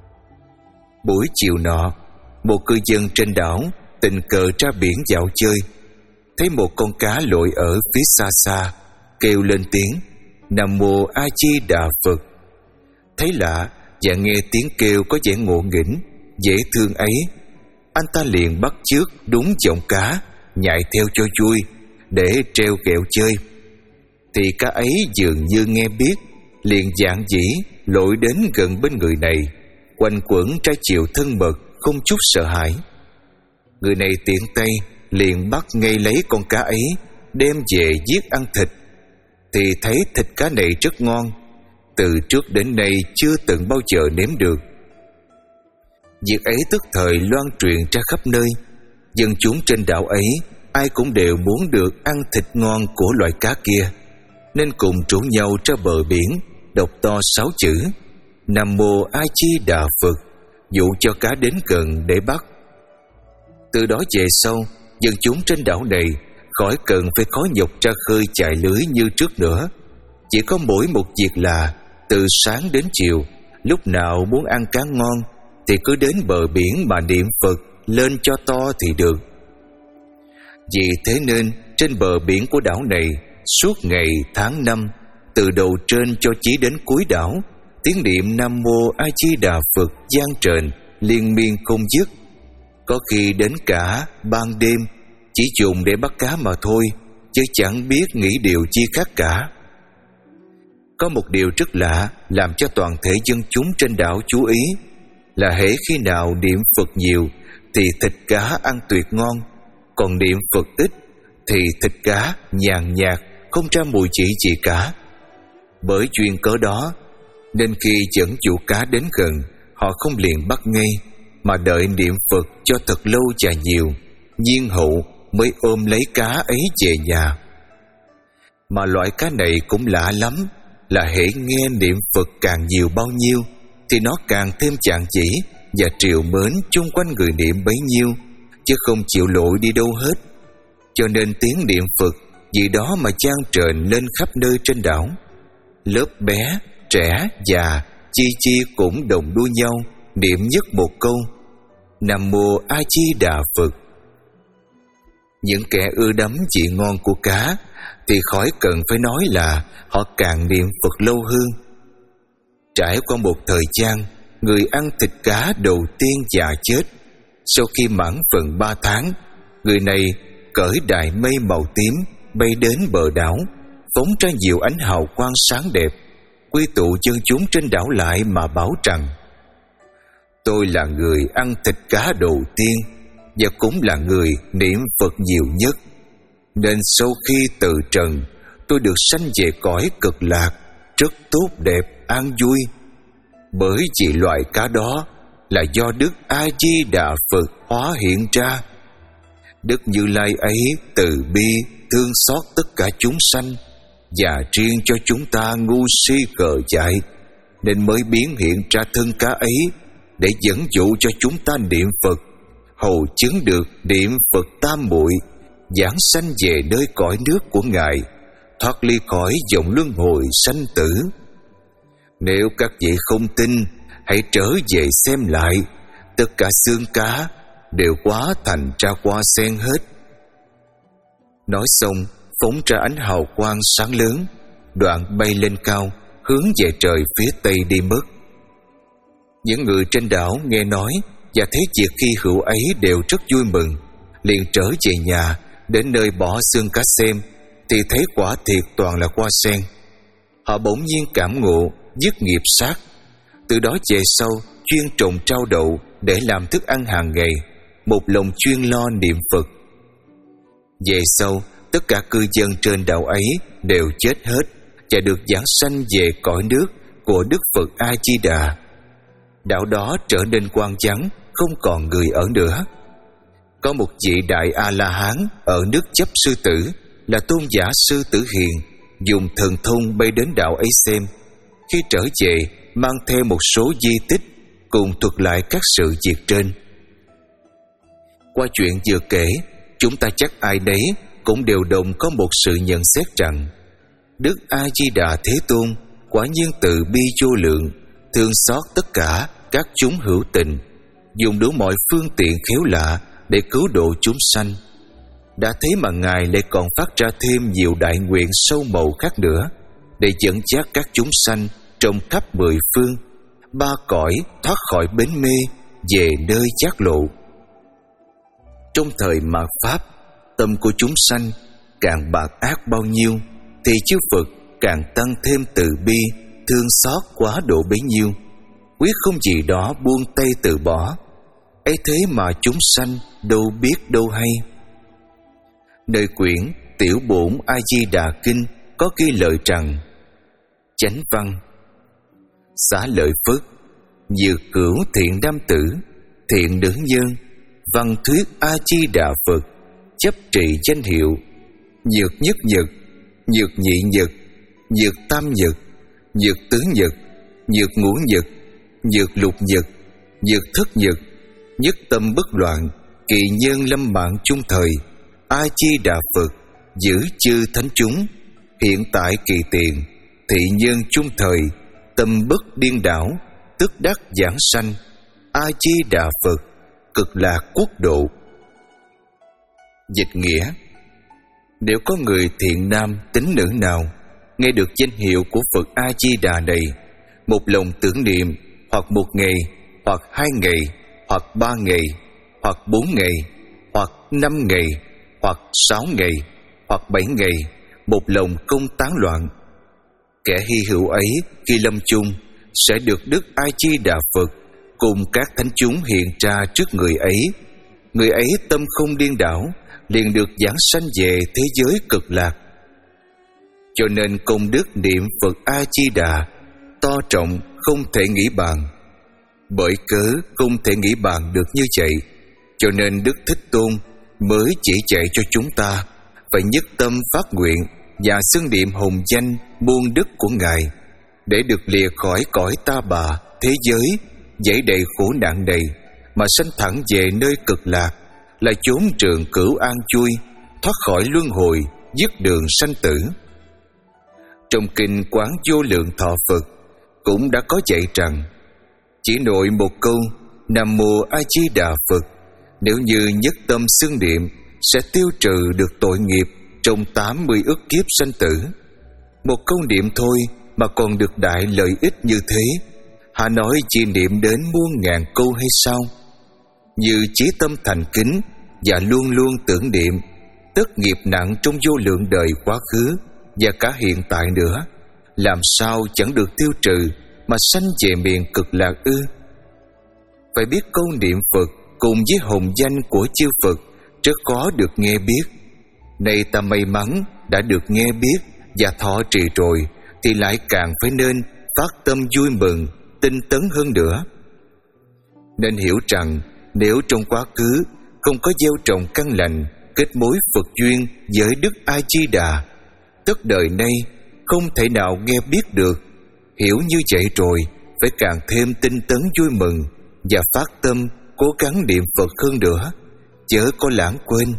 Buổi chiều nọ, một cư dân trên đảo tình cờ ra biển dạo chơi, thấy một con cá lội ở phía xa xa, kêu lên tiếng Nam Mô A Di Đà Phật. Thấy lạ và nghe tiếng kêu có vẻ ngộ nghĩnh, dễ thương ấy, anh ta liền bắt chước đúng giọng cá, nhảy theo cho vui để treo kẹo chơi. Thì cá ấy dường như nghe biết, liền dạn dĩ lội đến gần bên người này, quanh quẩn trái chiều thân mật, không chút sợ hãi. Người này tiện tay liền bắt ngay lấy con cá ấy, đem về giết ăn thịt. Thì thấy thịt cá này rất ngon, từ trước đến nay chưa từng bao giờ nếm được. Việc ấy tức thời loan truyền ra khắp nơi. Dân chúng trên đảo ấy ai cũng đều muốn được ăn thịt ngon của loại cá kia, nên cùng rủ nhau ra bờ biển, đọc to sáu chữ Nam Mô A Di Đà Phật, dụ cho cá đến gần để bắt. Từ đó về sau, dân chúng trên đảo này khỏi cần phải khó nhọc ra khơi chài lưới như trước nữa. Chỉ có mỗi một việc là từ sáng đến chiều, lúc nào muốn ăn cá ngon thì cứ đến bờ biển mà niệm Phật lên cho to thì được. Vì thế nên trên bờ biển của đảo này, suốt ngày tháng năm, từ đầu trên cho chí đến cuối đảo, tiếng niệm Nam Mô A Di Đà Phật vang trền liên miên không dứt. Có khi đến cả ban đêm, chỉ dùng để bắt cá mà thôi, chứ chẳng biết nghĩ điều chi khác cả. Có một điều rất lạ làm cho toàn thể dân chúng trên đảo chú ý, là hễ khi nào niệm Phật nhiều thì thịt cá ăn tuyệt ngon, còn niệm Phật ít thì thịt cá nhàn nhạt, không ra mùi chỉ gì cả. Bởi duyên cớ đó nên khi dẫn chủ cá đến gần, họ không liền bắt ngay, mà đợi niệm Phật cho thật lâu và nhiều, nhiên hậu mới ôm lấy cá ấy về nhà. Mà loại cá này cũng lạ lắm, là hễ nghe niệm Phật càng nhiều bao nhiêu thì nó càng thêm chạng chỉ và triều mến chung quanh người niệm bấy nhiêu, chứ không chịu lội đi đâu hết. Cho nên tiếng niệm Phật vì đó mà chan trền lên khắp nơi trên đảo. Lớp bé, trẻ, già, chi chi cũng đồng đua nhau niệm nhất một câu Nam Mô A Di Đà Phật. Những kẻ ưa đắm vị ngon của cá thì khỏi cần phải nói là họ càng niệm Phật lâu hơn. Trải qua một thời gian, người ăn thịt cá đầu tiên già chết. Sau khi mãn phần ba tháng, người này cởi đài mây màu tím bay đến bờ đảo, phóng ra nhiều ánh hào quang sáng đẹp, quy tụ dân chúng trên đảo lại mà bảo rằng: Tôi là người ăn thịt cá đầu tiên, và cũng là người niệm Phật nhiều nhất, nên sau khi từ trần, tôi được sanh về cõi cực lạc, rất tốt đẹp, an vui. Bởi vì loài cá đó là do Đức A Di Đà Phật hóa hiện ra. Đức Như Lai ấy từ bi thương xót tất cả chúng sanh, và riêng cho chúng ta ngu si khờ dại, nên mới biến hiện ra thân cá ấy để dẫn dụ cho chúng ta niệm Phật, hầu chứng được niệm Phật tam muội, giảng sanh về nơi cõi nước của Ngài, thoát ly khỏi vòng luân hồi sanh tử. Nếu các vị không tin, hãy trở về xem lại, tất cả xương cá đều hóa thành ra hoa sen hết. Nói xong, phóng ra ánh hào quang sáng lớn, đoạn bay lên cao, hướng về trời phía tây đi mất. Những người trên đảo nghe nói và thấy việc khi hữu ấy đều rất vui mừng, liền trở về nhà, đến nơi bỏ xương cá xem thì thấy quả thiệt toàn là hoa sen. Họ bỗng nhiên cảm ngộ dứt nghiệp sát, từ đó về sau chuyên trồng trao đậu để làm thức ăn hàng ngày, một lòng chuyên lo niệm Phật. Về sau, tất cả cư dân trên đảo ấy đều chết hết và được giảng sanh về cõi nước của Đức Phật A Di Đà. Đảo đó trở nên hoang vắng, không còn người ở nữa. Có một vị đại A La Hán ở nước Chấp Sư Tử là tôn giả Sư Tử Hiền, dùng thần thông bay đến đảo ấy xem. Khi trở về, mang theo một số di tích cùng thuật lại các sự việc trên. Qua chuyện vừa kể, chúng ta chắc ai đấy cũng đều đồng có một sự nhận xét rằng Đức A Di Đà Thế Tôn quả nhiên từ bi vô lượng, thương xót tất cả các chúng hữu tình, dùng đủ mọi phương tiện khéo lạ để cứu độ chúng sanh. Đã thế mà Ngài lại còn phát ra thêm nhiều đại nguyện sâu màu khác nữa, để dẫn dắt các chúng sanh trong khắp mười phương, ba cõi thoát khỏi bến mê, về nơi giác lộ. Trong thời mạt Pháp, tâm của chúng sanh càng bạc ác bao nhiêu, thì chư Phật càng tăng thêm từ bi, thương xót quá độ bấy nhiêu, quyết không gì đó buông tay từ bỏ. Ấy thế mà chúng sanh đâu biết đâu hay. Nơi quyển Tiểu Bổn A Di Đà Kinh có ghi lời rằng: chánh văn, xá lợi Phất, dược cửu thiện nam tử, thiện nữ nhân, văn thuyết A Di Đà Phật, chấp trì danh hiệu, nhược nhất nhật, nhược nhị nhật, nhược tam nhật, nhược tứ nhật, nhược ngũ nhật, nhược lục nhật, nhược thất nhật, nhất tâm bất loạn, kỳ nhân lâm mạng chung thời, A Di Đà Phật, giữ chư thánh chúng, hiện tại kỳ tiền, thị nhân chung thời, tâm bất điên đảo, tức đắc giảng sanh, A Di Đà Phật, cực lạc quốc độ. Dịch nghĩa: nếu có người thiện nam tín nữ nào nghe được danh hiệu của Phật A Di Đà này, một lòng tưởng niệm, hoặc một ngày, hoặc hai ngày, hoặc ba ngày, hoặc bốn ngày, hoặc năm ngày, hoặc sáu ngày, hoặc bảy ngày, một lòng không tán loạn, kẻ hy hữu ấy khi lâm chung sẽ được Đức A Di Đà Phật cùng các thánh chúng hiện ra trước người ấy. Người ấy tâm không điên đảo, liền được giảng sanh về thế giới cực lạc. Cho nên công đức niệm Phật A Di Đà to trọng không thể nghĩ bàn. Bởi cớ không thể nghĩ bàn được như vậy, cho nên Đức Thích Tôn mới chỉ dạy cho chúng ta phải nhất tâm phát nguyện và xưng niệm hồng danh muôn đức của Ngài, để được lìa khỏi cõi ta bà thế giới dẫy đầy khổ nạn này, mà sanh thẳng về nơi cực lạc, là chốn trường cửu an vui, thoát khỏi luân hồi, dứt đường sanh tử. Trong kinh Quán Vô Lượng Thọ Phật cũng đã có dạy rằng, chỉ nội một câu Nam Mô A Di Đà Phật, nếu như nhất tâm xưng niệm, sẽ tiêu trừ được tội nghiệp trong tám mươi ức kiếp sanh tử. Một câu niệm thôi mà còn được đại lợi ích như thế, họ nói chỉ niệm đến muôn ngàn câu hay sao? Như chí tâm thành kính và luôn luôn tưởng niệm, tất nghiệp nặng trong vô lượng đời quá khứ và cả hiện tại nữa, làm sao chẳng được tiêu trừ mà sanh về miền cực lạc ư? Phải biết câu niệm Phật cùng với hồng danh của chư Phật rất khó được nghe biết. Nay ta may mắn đã được nghe biết và thọ trì rồi, thì lại càng phải nên phát tâm vui mừng, tinh tấn hơn nữa. Nên hiểu rằng nếu trong quá khứ không có gieo trồng căn lành, kết mối Phật duyên với Đức A Di Đà, tất đời nay không thể nào nghe biết được. Hiểu như vậy rồi, phải càng thêm tinh tấn vui mừng và phát tâm cố gắng niệm Phật hơn nữa, chớ có lãng quên.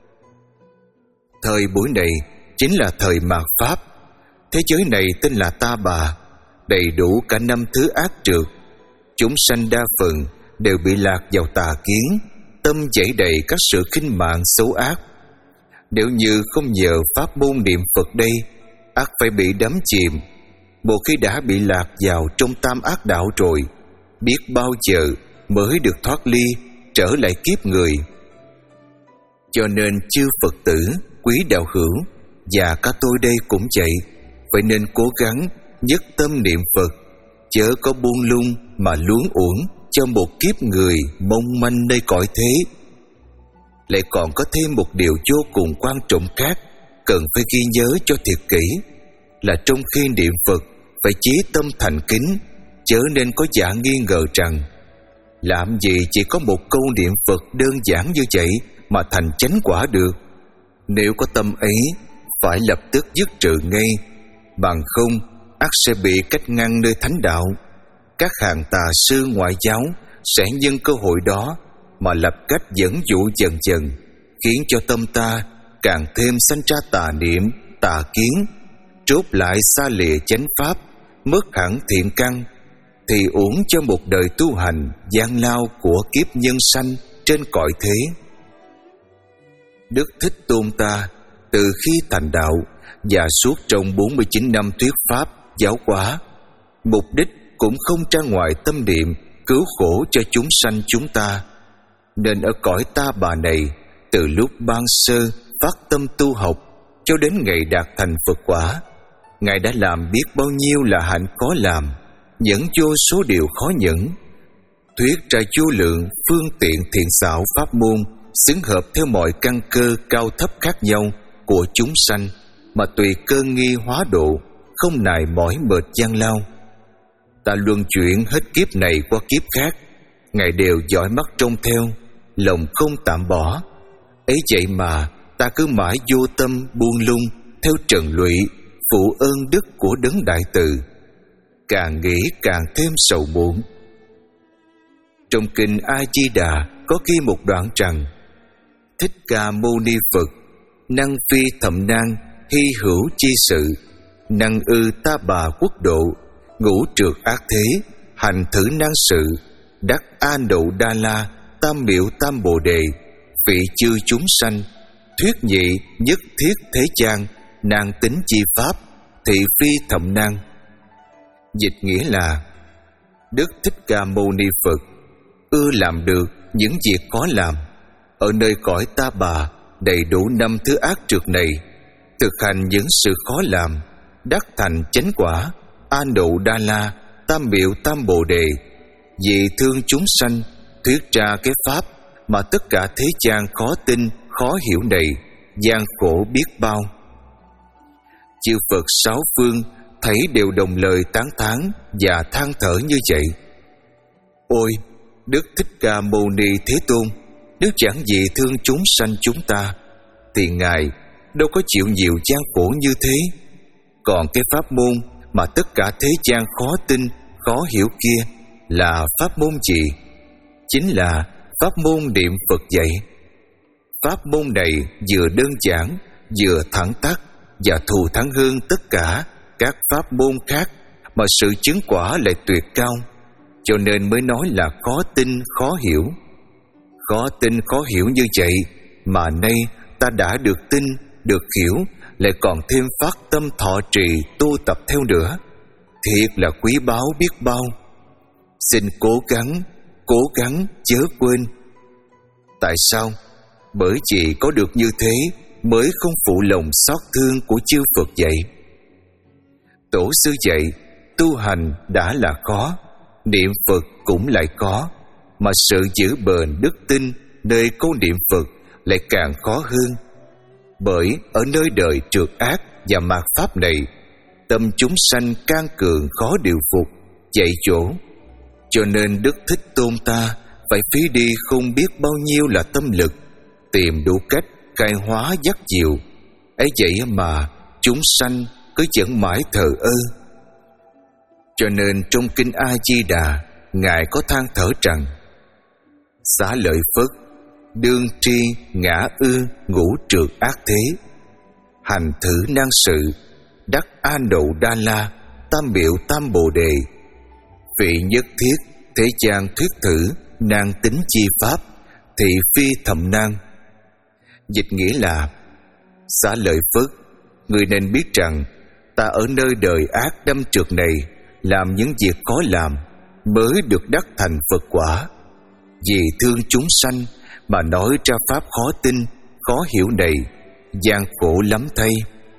Thời buổi này chính là thời mạt Pháp. Thế giới này tên là ta bà, đầy đủ cả năm thứ ác trượt. Chúng sanh đa phần đều bị lạc vào tà kiến, tâm dẫy đầy các sự khinh mạng xấu ác. Nếu như không nhờ pháp môn niệm Phật đây, ác phải bị đắm chìm. Một khi đã bị lạc vào trong tam ác đạo rồi, biết bao giờ mới được thoát ly, trở lại kiếp người. Cho nên chư Phật tử, quý đạo hữu và cả tôi đây cũng vậy, phải nên cố gắng nhất tâm niệm Phật, chớ có buông lung mà luống uổng cho một kiếp người mong manh nơi cõi thế. Lại còn có thêm một điều vô cùng quan trọng khác cần phải ghi nhớ cho thiệt kỹ, là trong khi niệm Phật phải chí tâm thành kính, chớ nên có giả nghi ngờ rằng làm gì chỉ có một câu niệm Phật đơn giản như vậy mà thành chánh quả được. Nếu có tâm ấy, phải lập tức dứt trừ ngay, bằng không ắt sẽ bị cách ngăn nơi thánh đạo. Các hàng tà sư ngoại giáo sẽ nhân cơ hội đó mà lập cách dẫn dụ dần dần, khiến cho tâm ta càng thêm sanh ra tà niệm, tà kiến, trốt lại xa lìa chánh pháp, mất hẳn thiện căn, thì uổng cho một đời tu hành gian lao của kiếp nhân sanh trên cõi thế. Đức Thích Tôn ta từ khi thành đạo và suốt trong bốn mươi chín năm thuyết pháp giáo hóa, mục đích cũng không ra ngoài tâm niệm cứu khổ cho chúng sanh chúng ta. Nên ở cõi ta bà này, từ lúc ban sơ phát tâm tu học cho đến ngày đạt thành Phật quả, Ngài đã làm biết bao nhiêu là hạnh khó làm, nhẫn vô số điều khó nhẫn, thuyết ra vô lượng phương tiện thiện xảo pháp môn, xứng hợp theo mọi căn cơ cao thấp khác nhau của chúng sanh, mà tùy cơ nghi hóa độ, không nài mỏi mệt gian lao. Ta luân chuyển hết kiếp này qua kiếp khác, Ngài đều dõi mắt trông theo, lòng không tạm bỏ. Ấy vậy mà ta cứ mãi vô tâm buông lung theo trần lụy, phụ ơn đức của đấng đại từ, càng nghĩ càng thêm sầu muộn. Trong kinh A Di Đà có ghi một đoạn rằng: Thích Ca Mâu Ni Phật năng phi thậm nan hy hữu chi sự, năng ư ta bà quốc độ, ngũ trượt ác thế, hành thử năng sự, đắc a nậu đa la, tam miệu tam bồ đề, vị chư chúng sanh, thuyết nhị nhất thiết thế gian, nan tính chi pháp, thị phi thậm nan. Dịch nghĩa là: Đức Thích Ca Mâu Ni Phật ưa làm được những việc khó làm, ở nơi cõi ta bà đầy đủ năm thứ ác trượt này, thực hành những sự khó làm, đắc thành chánh quả, a nậu đa la, tam miệu tam bồ đề, vì thương chúng sanh, thuyết ra cái pháp mà tất cả thế gian khó tin, khó hiểu này, gian khổ biết bao. Chư Phật sáu phương thấy đều đồng lời tán thán và than thở như vậy. Ôi, Đức Thích Ca Mâu Ni Thế Tôn, nếu chẳng vì thương chúng sanh chúng ta, thì Ngài đâu có chịu nhiều gian khổ như thế. Còn cái pháp môn mà tất cả thế gian khó tin, khó hiểu kia là pháp môn gì? Chính là pháp môn niệm Phật dạy. Pháp môn này vừa đơn giản, vừa thẳng tắc và thù thắng hơn tất cả các pháp môn khác, mà sự chứng quả lại tuyệt cao, cho nên mới nói là khó tin, khó hiểu. Khó tin, khó hiểu như vậy mà nay ta đã được tin, được hiểu, lại còn thêm phát tâm thọ trì tu tập theo nữa, thiệt là quý báu biết bao. Xin cố gắng, cố gắng chớ quên. Tại sao? Bởi vì có được như thế mới không phụ lòng xót thương của chư Phật dạy. Tổ sư dạy tu hành đã là khó, niệm Phật cũng lại khó, mà sự giữ bền đức tin nơi câu niệm Phật lại càng khó hơn. Bởi ở nơi đời trượt ác và mạt pháp này, tâm chúng sanh can cường khó điều phục, chạy chỗ. Cho nên Đức Thích Tôn ta phải phí đi không biết bao nhiêu là tâm lực, tìm đủ cách khai hóa dắt dìu. Ấy vậy mà chúng sanh cứ vẫn mãi thờ ơ. Cho nên trong kinh A Di Đà, Ngài có than thở rằng: Xá lợi Phất, đương tri ngã ư ngũ trượt ác thế, hành thử nan sự, đắc A Nậu Đa La, tam biểu tam bồ đề. Vị nhất thiết thế gian thuyết thử nan tính chi pháp, thị phi thầm nan. Dịch nghĩa là: Xá lợi Phất, người nên biết rằng ta ở nơi đời ác đâm trượt này làm những việc khó làm mới được đắc thành Phật quả. Vì thương chúng sanh mà nói ra pháp khó tin, khó hiểu này, gian khổ lắm thay.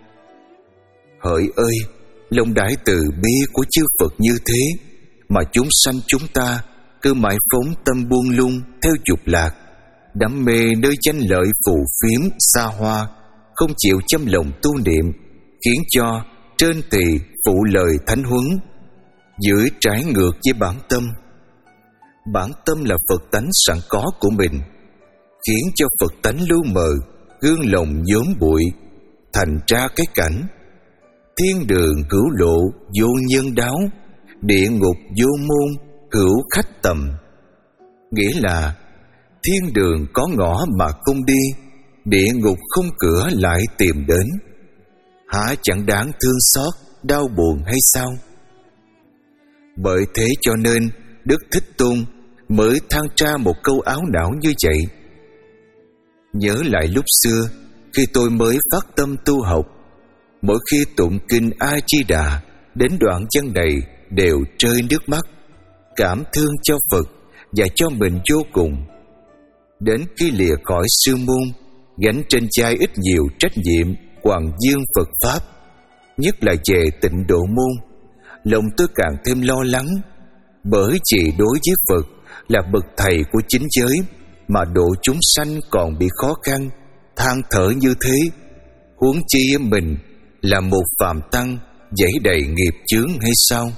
Hỡi ơi, lòng đại từ bi của chư Phật như thế mà chúng sanh chúng ta cứ mãi phóng tâm buông lung theo dục lạc, đắm mê nơi danh lợi phù phiếm xa hoa, không chịu chăm lòng tu niệm, khiến cho trên tỳ phụ lời thánh huấn, dưới trái ngược với bản tâm. Bản tâm là Phật tánh sẵn có của mình, khiến cho Phật tánh lu mờ, gương lòng nhóm bụi, thành ra cái cảnh thiên đường hữu lộ vô nhân đáo, địa ngục vô môn hữu khách tầm. Nghĩa là thiên đường có ngõ mà không đi, địa ngục không cửa lại tìm đến. Hả chẳng đáng thương xót, đau buồn hay sao? Bởi thế cho nên Đức Thích Tôn mới than tra một câu áo não như vậy. Nhớ lại lúc xưa, khi tôi mới phát tâm tu học, mỗi khi tụng kinh A Di Đà đến đoạn văn này đều rơi nước mắt, cảm thương cho Phật và cho mình vô cùng. Đến khi lìa khỏi sư môn, gánh trên vai ít nhiều trách nhiệm hoàng dương Phật pháp, nhất là về Tịnh Độ môn, lòng tôi càng thêm lo lắng. Bởi vì đối với Phật là bậc thầy của chính giới mà độ chúng sanh còn bị khó khăn, than thở như thế, huống chi mình là một phàm tăng dẫy đầy nghiệp chướng hay sao?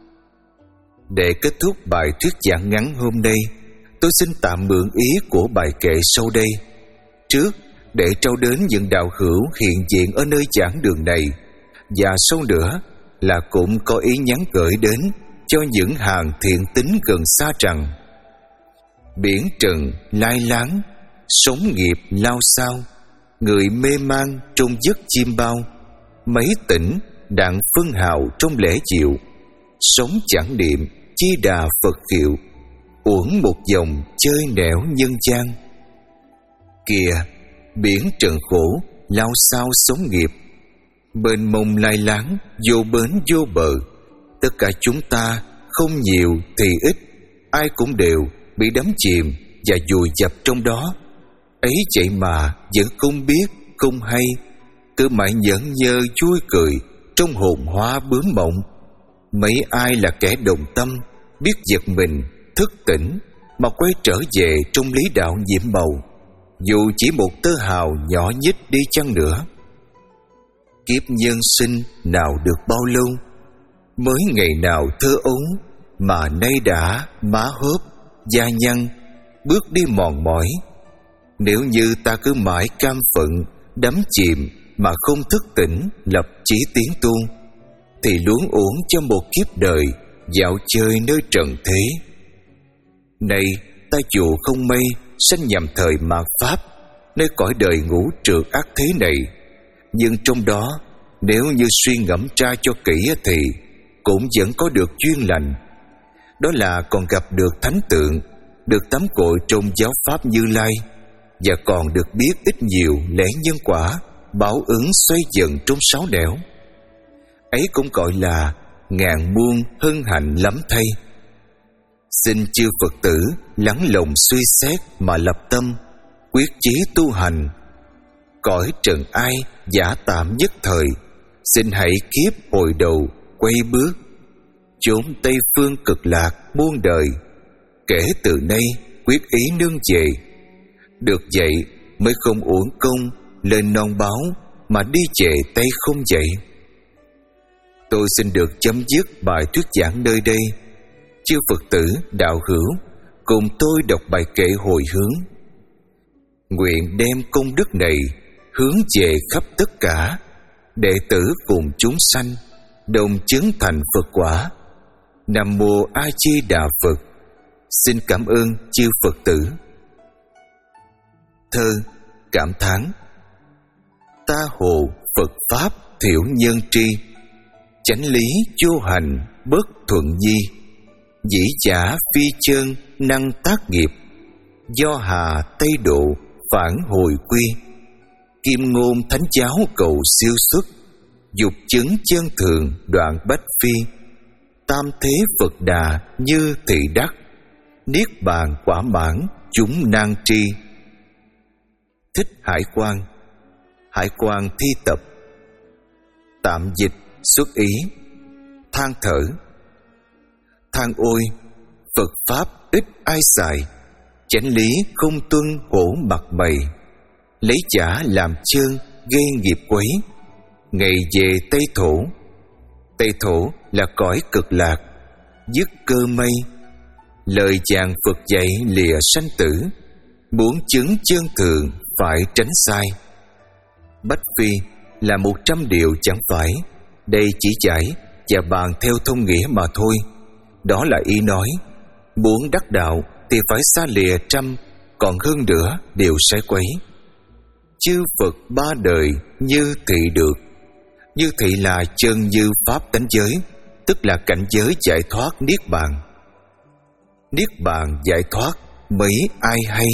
Để kết thúc bài thuyết giảng ngắn hôm nay, tôi xin tạm mượn ý của bài kệ sau đây. Trước, để trao đến những đạo hữu hiện diện ở nơi giảng đường này, và sau nữa là cũng có ý nhắn gửi đến cho những hàng thiện tín gần xa rằng: biển trần lai láng, sống nghiệp lao sao, người mê man trong giấc chim bao, mấy tỉnh đặng phân hào trong lễ chịu, sống chẳng niệm chi đà Phật hiệu, uổng một dòng chơi nẻo nhân gian. Kìa, biển trần khổ lao sao sống nghiệp, bên mông lai láng, vô bến vô bờ. Tất cả chúng ta không nhiều thì ít, ai cũng đều bị đắm chìm và vùi dập trong đó. Ấy vậy mà vẫn không biết, không hay, cứ mãi nhẫn nhơ vui cười trong hồn hoa bướm mộng. Mấy ai là kẻ đồng tâm, biết giật mình, thức tỉnh mà quay trở về trong lý đạo nhiệm màu, dù chỉ một tơ hào nhỏ nhít đi chăng nữa. Kiếp nhân sinh nào được bao lâu, mới ngày nào thơ ấu mà nay đã má hớp, da nhăn, bước đi mòn mỏi. Nếu như ta cứ mãi cam phận, đắm chìm mà không thức tỉnh lập chí tiến tu, thì luống uổng cho một kiếp đời dạo chơi nơi trần thế. Này, ta dù không may sanh nhằm thời mạt pháp, nơi cõi đời ngũ trượt ác thế này, nhưng trong đó nếu như suy ngẫm ra cho kỹ thì cũng vẫn có được duyên lành. Đó là còn gặp được thánh tượng, được tắm cội trong giáo pháp Như Lai, và còn được biết ít nhiều lẽ nhân quả, báo ứng xoay dần trong sáu nẻo. Ấy cũng gọi là ngàn muôn hân hạnh lắm thay. Xin chư Phật tử lắng lòng suy xét mà lập tâm, quyết chí tu hành. Cõi trần ai giả tạm nhất thời, xin hãy kiếp hồi đầu quay bước, chốn Tây phương cực lạc muôn đời. kể từ nay quyết ý nương về. Được vậy mới không uổng công lên non báo mà đi về tay không vậy. Tôi xin được chấm dứt bài thuyết giảng nơi đây. Chư Phật tử đạo hữu cùng tôi đọc bài kệ hồi hướng. Nguyện đem công đức này hướng về khắp tất cả đệ tử cùng chúng sanh, đồng chứng thành Phật quả. Nam mô A Di Đà Phật. Xin cảm ơn chư Phật tử. Thơ cảm thán. Ta hồ Phật Pháp thiểu nhân tri, chánh lý vô hành bất thuận nhi. Dĩ giả phi chân năng tác nghiệp, do hà tây độ phản hồi quy. Kim ngôn thánh giáo cầu siêu xuất, dục chứng chân thường đoạn bách phi. Tam thế Phật đà như thị đắc, niết bàn quả mãn chúng nan tri. Thích Hải Quang. Hải Quang thi tập. Tạm dịch xuất ý. Than thở. Than ôi, Phật Pháp ít ai xài, chánh lý không tuân hổ mặt bày. Lấy chả làm chơn gây nghiệp quấy, ngày về Tây Thổ. Tây Thổ là cõi cực lạc, dứt cơ mây. Lời chàng Phật dạy lìa sanh tử, muốn chứng chân thường phải tránh sai. Bách phi là một trăm điều chẳng phải, đây chỉ giải và bàn theo thông nghĩa mà thôi. Đó là ý nói, muốn đắc đạo thì phải xa lìa trăm, còn hơn nữa điều sai quấy. Chư Phật ba đời như thị được. Như thị là chân như pháp tánh giới, tức là cảnh giới giải thoát niết bàn. Niết bàn giải thoát mấy ai hay.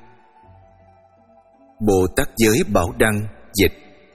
Bồ Tát Giới Bảo Đăng dịch.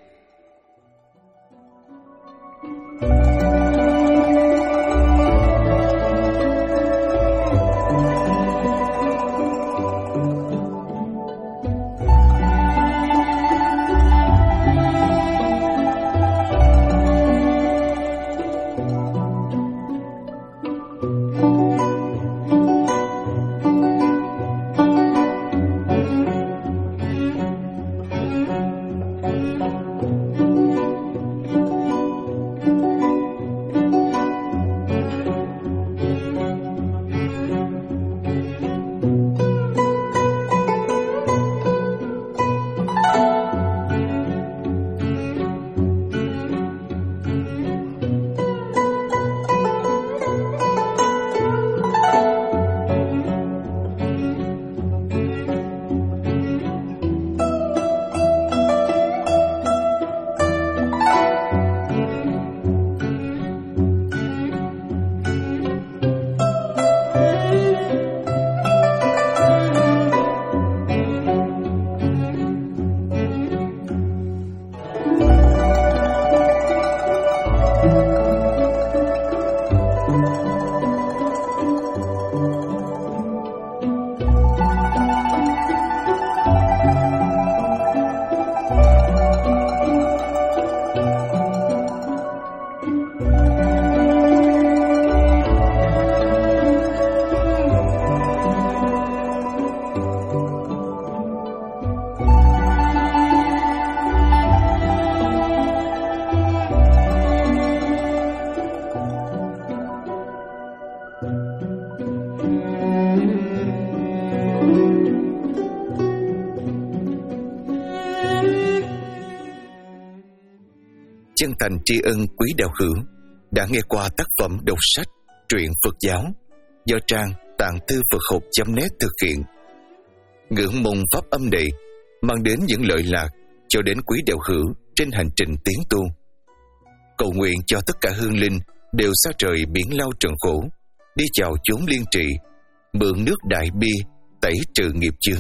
Chân thành tri ân quý đạo hữu đã nghe qua tác phẩm đọc sách truyện Phật giáo do trang tạng thư Phật học chấm net thực hiện. Ngưỡng mong pháp âm này mang đến những lợi lạc cho đến quý đạo hữu trên hành trình tiến tu. Cầu nguyện cho tất cả hương linh đều xa trời biển lao trần khổ, đi vào chốn liên trị, mượn nước đại bi tẩy trừ nghiệp chướng.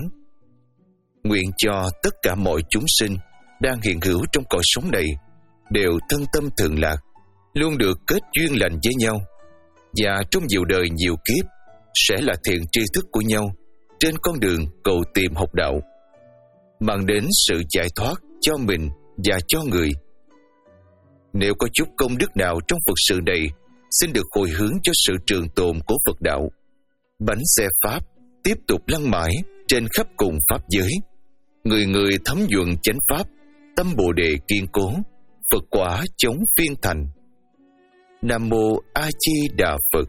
Nguyện cho tất cả mọi chúng sinh đang hiện hữu trong cõi sống này đều thân tâm thường lạc, luôn được kết duyên lành với nhau, và trong nhiều đời nhiều kiếp sẽ là thiện tri thức của nhau trên con đường cầu tìm học đạo, mang đến sự giải thoát cho mình và cho người. Nếu có chút công đức nào trong Phật sự này, xin được hồi hướng cho sự trường tồn của Phật đạo, Bánh xe Pháp tiếp tục lăn mãi trên khắp cùng Pháp giới. Người người thấm nhuần chánh Pháp, tâm Bồ Đề kiên cố, Phật quả chống phiên thành. Nam Mô A Di Đà Phật.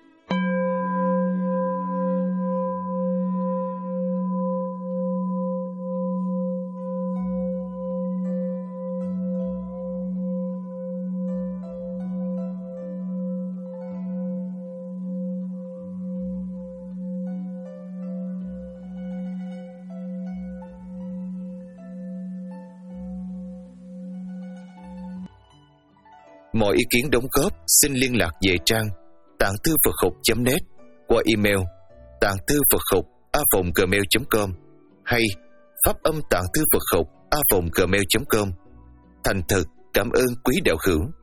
Mọi ý kiến đóng góp xin liên lạc về trang tạng thư Phật học chấm net qua email tạng thư Phật học a còng gmail chấm com hay pháp âm tạng thư Phật học a còng gmail chấm com. Thành thật cảm ơn quý đạo hữu.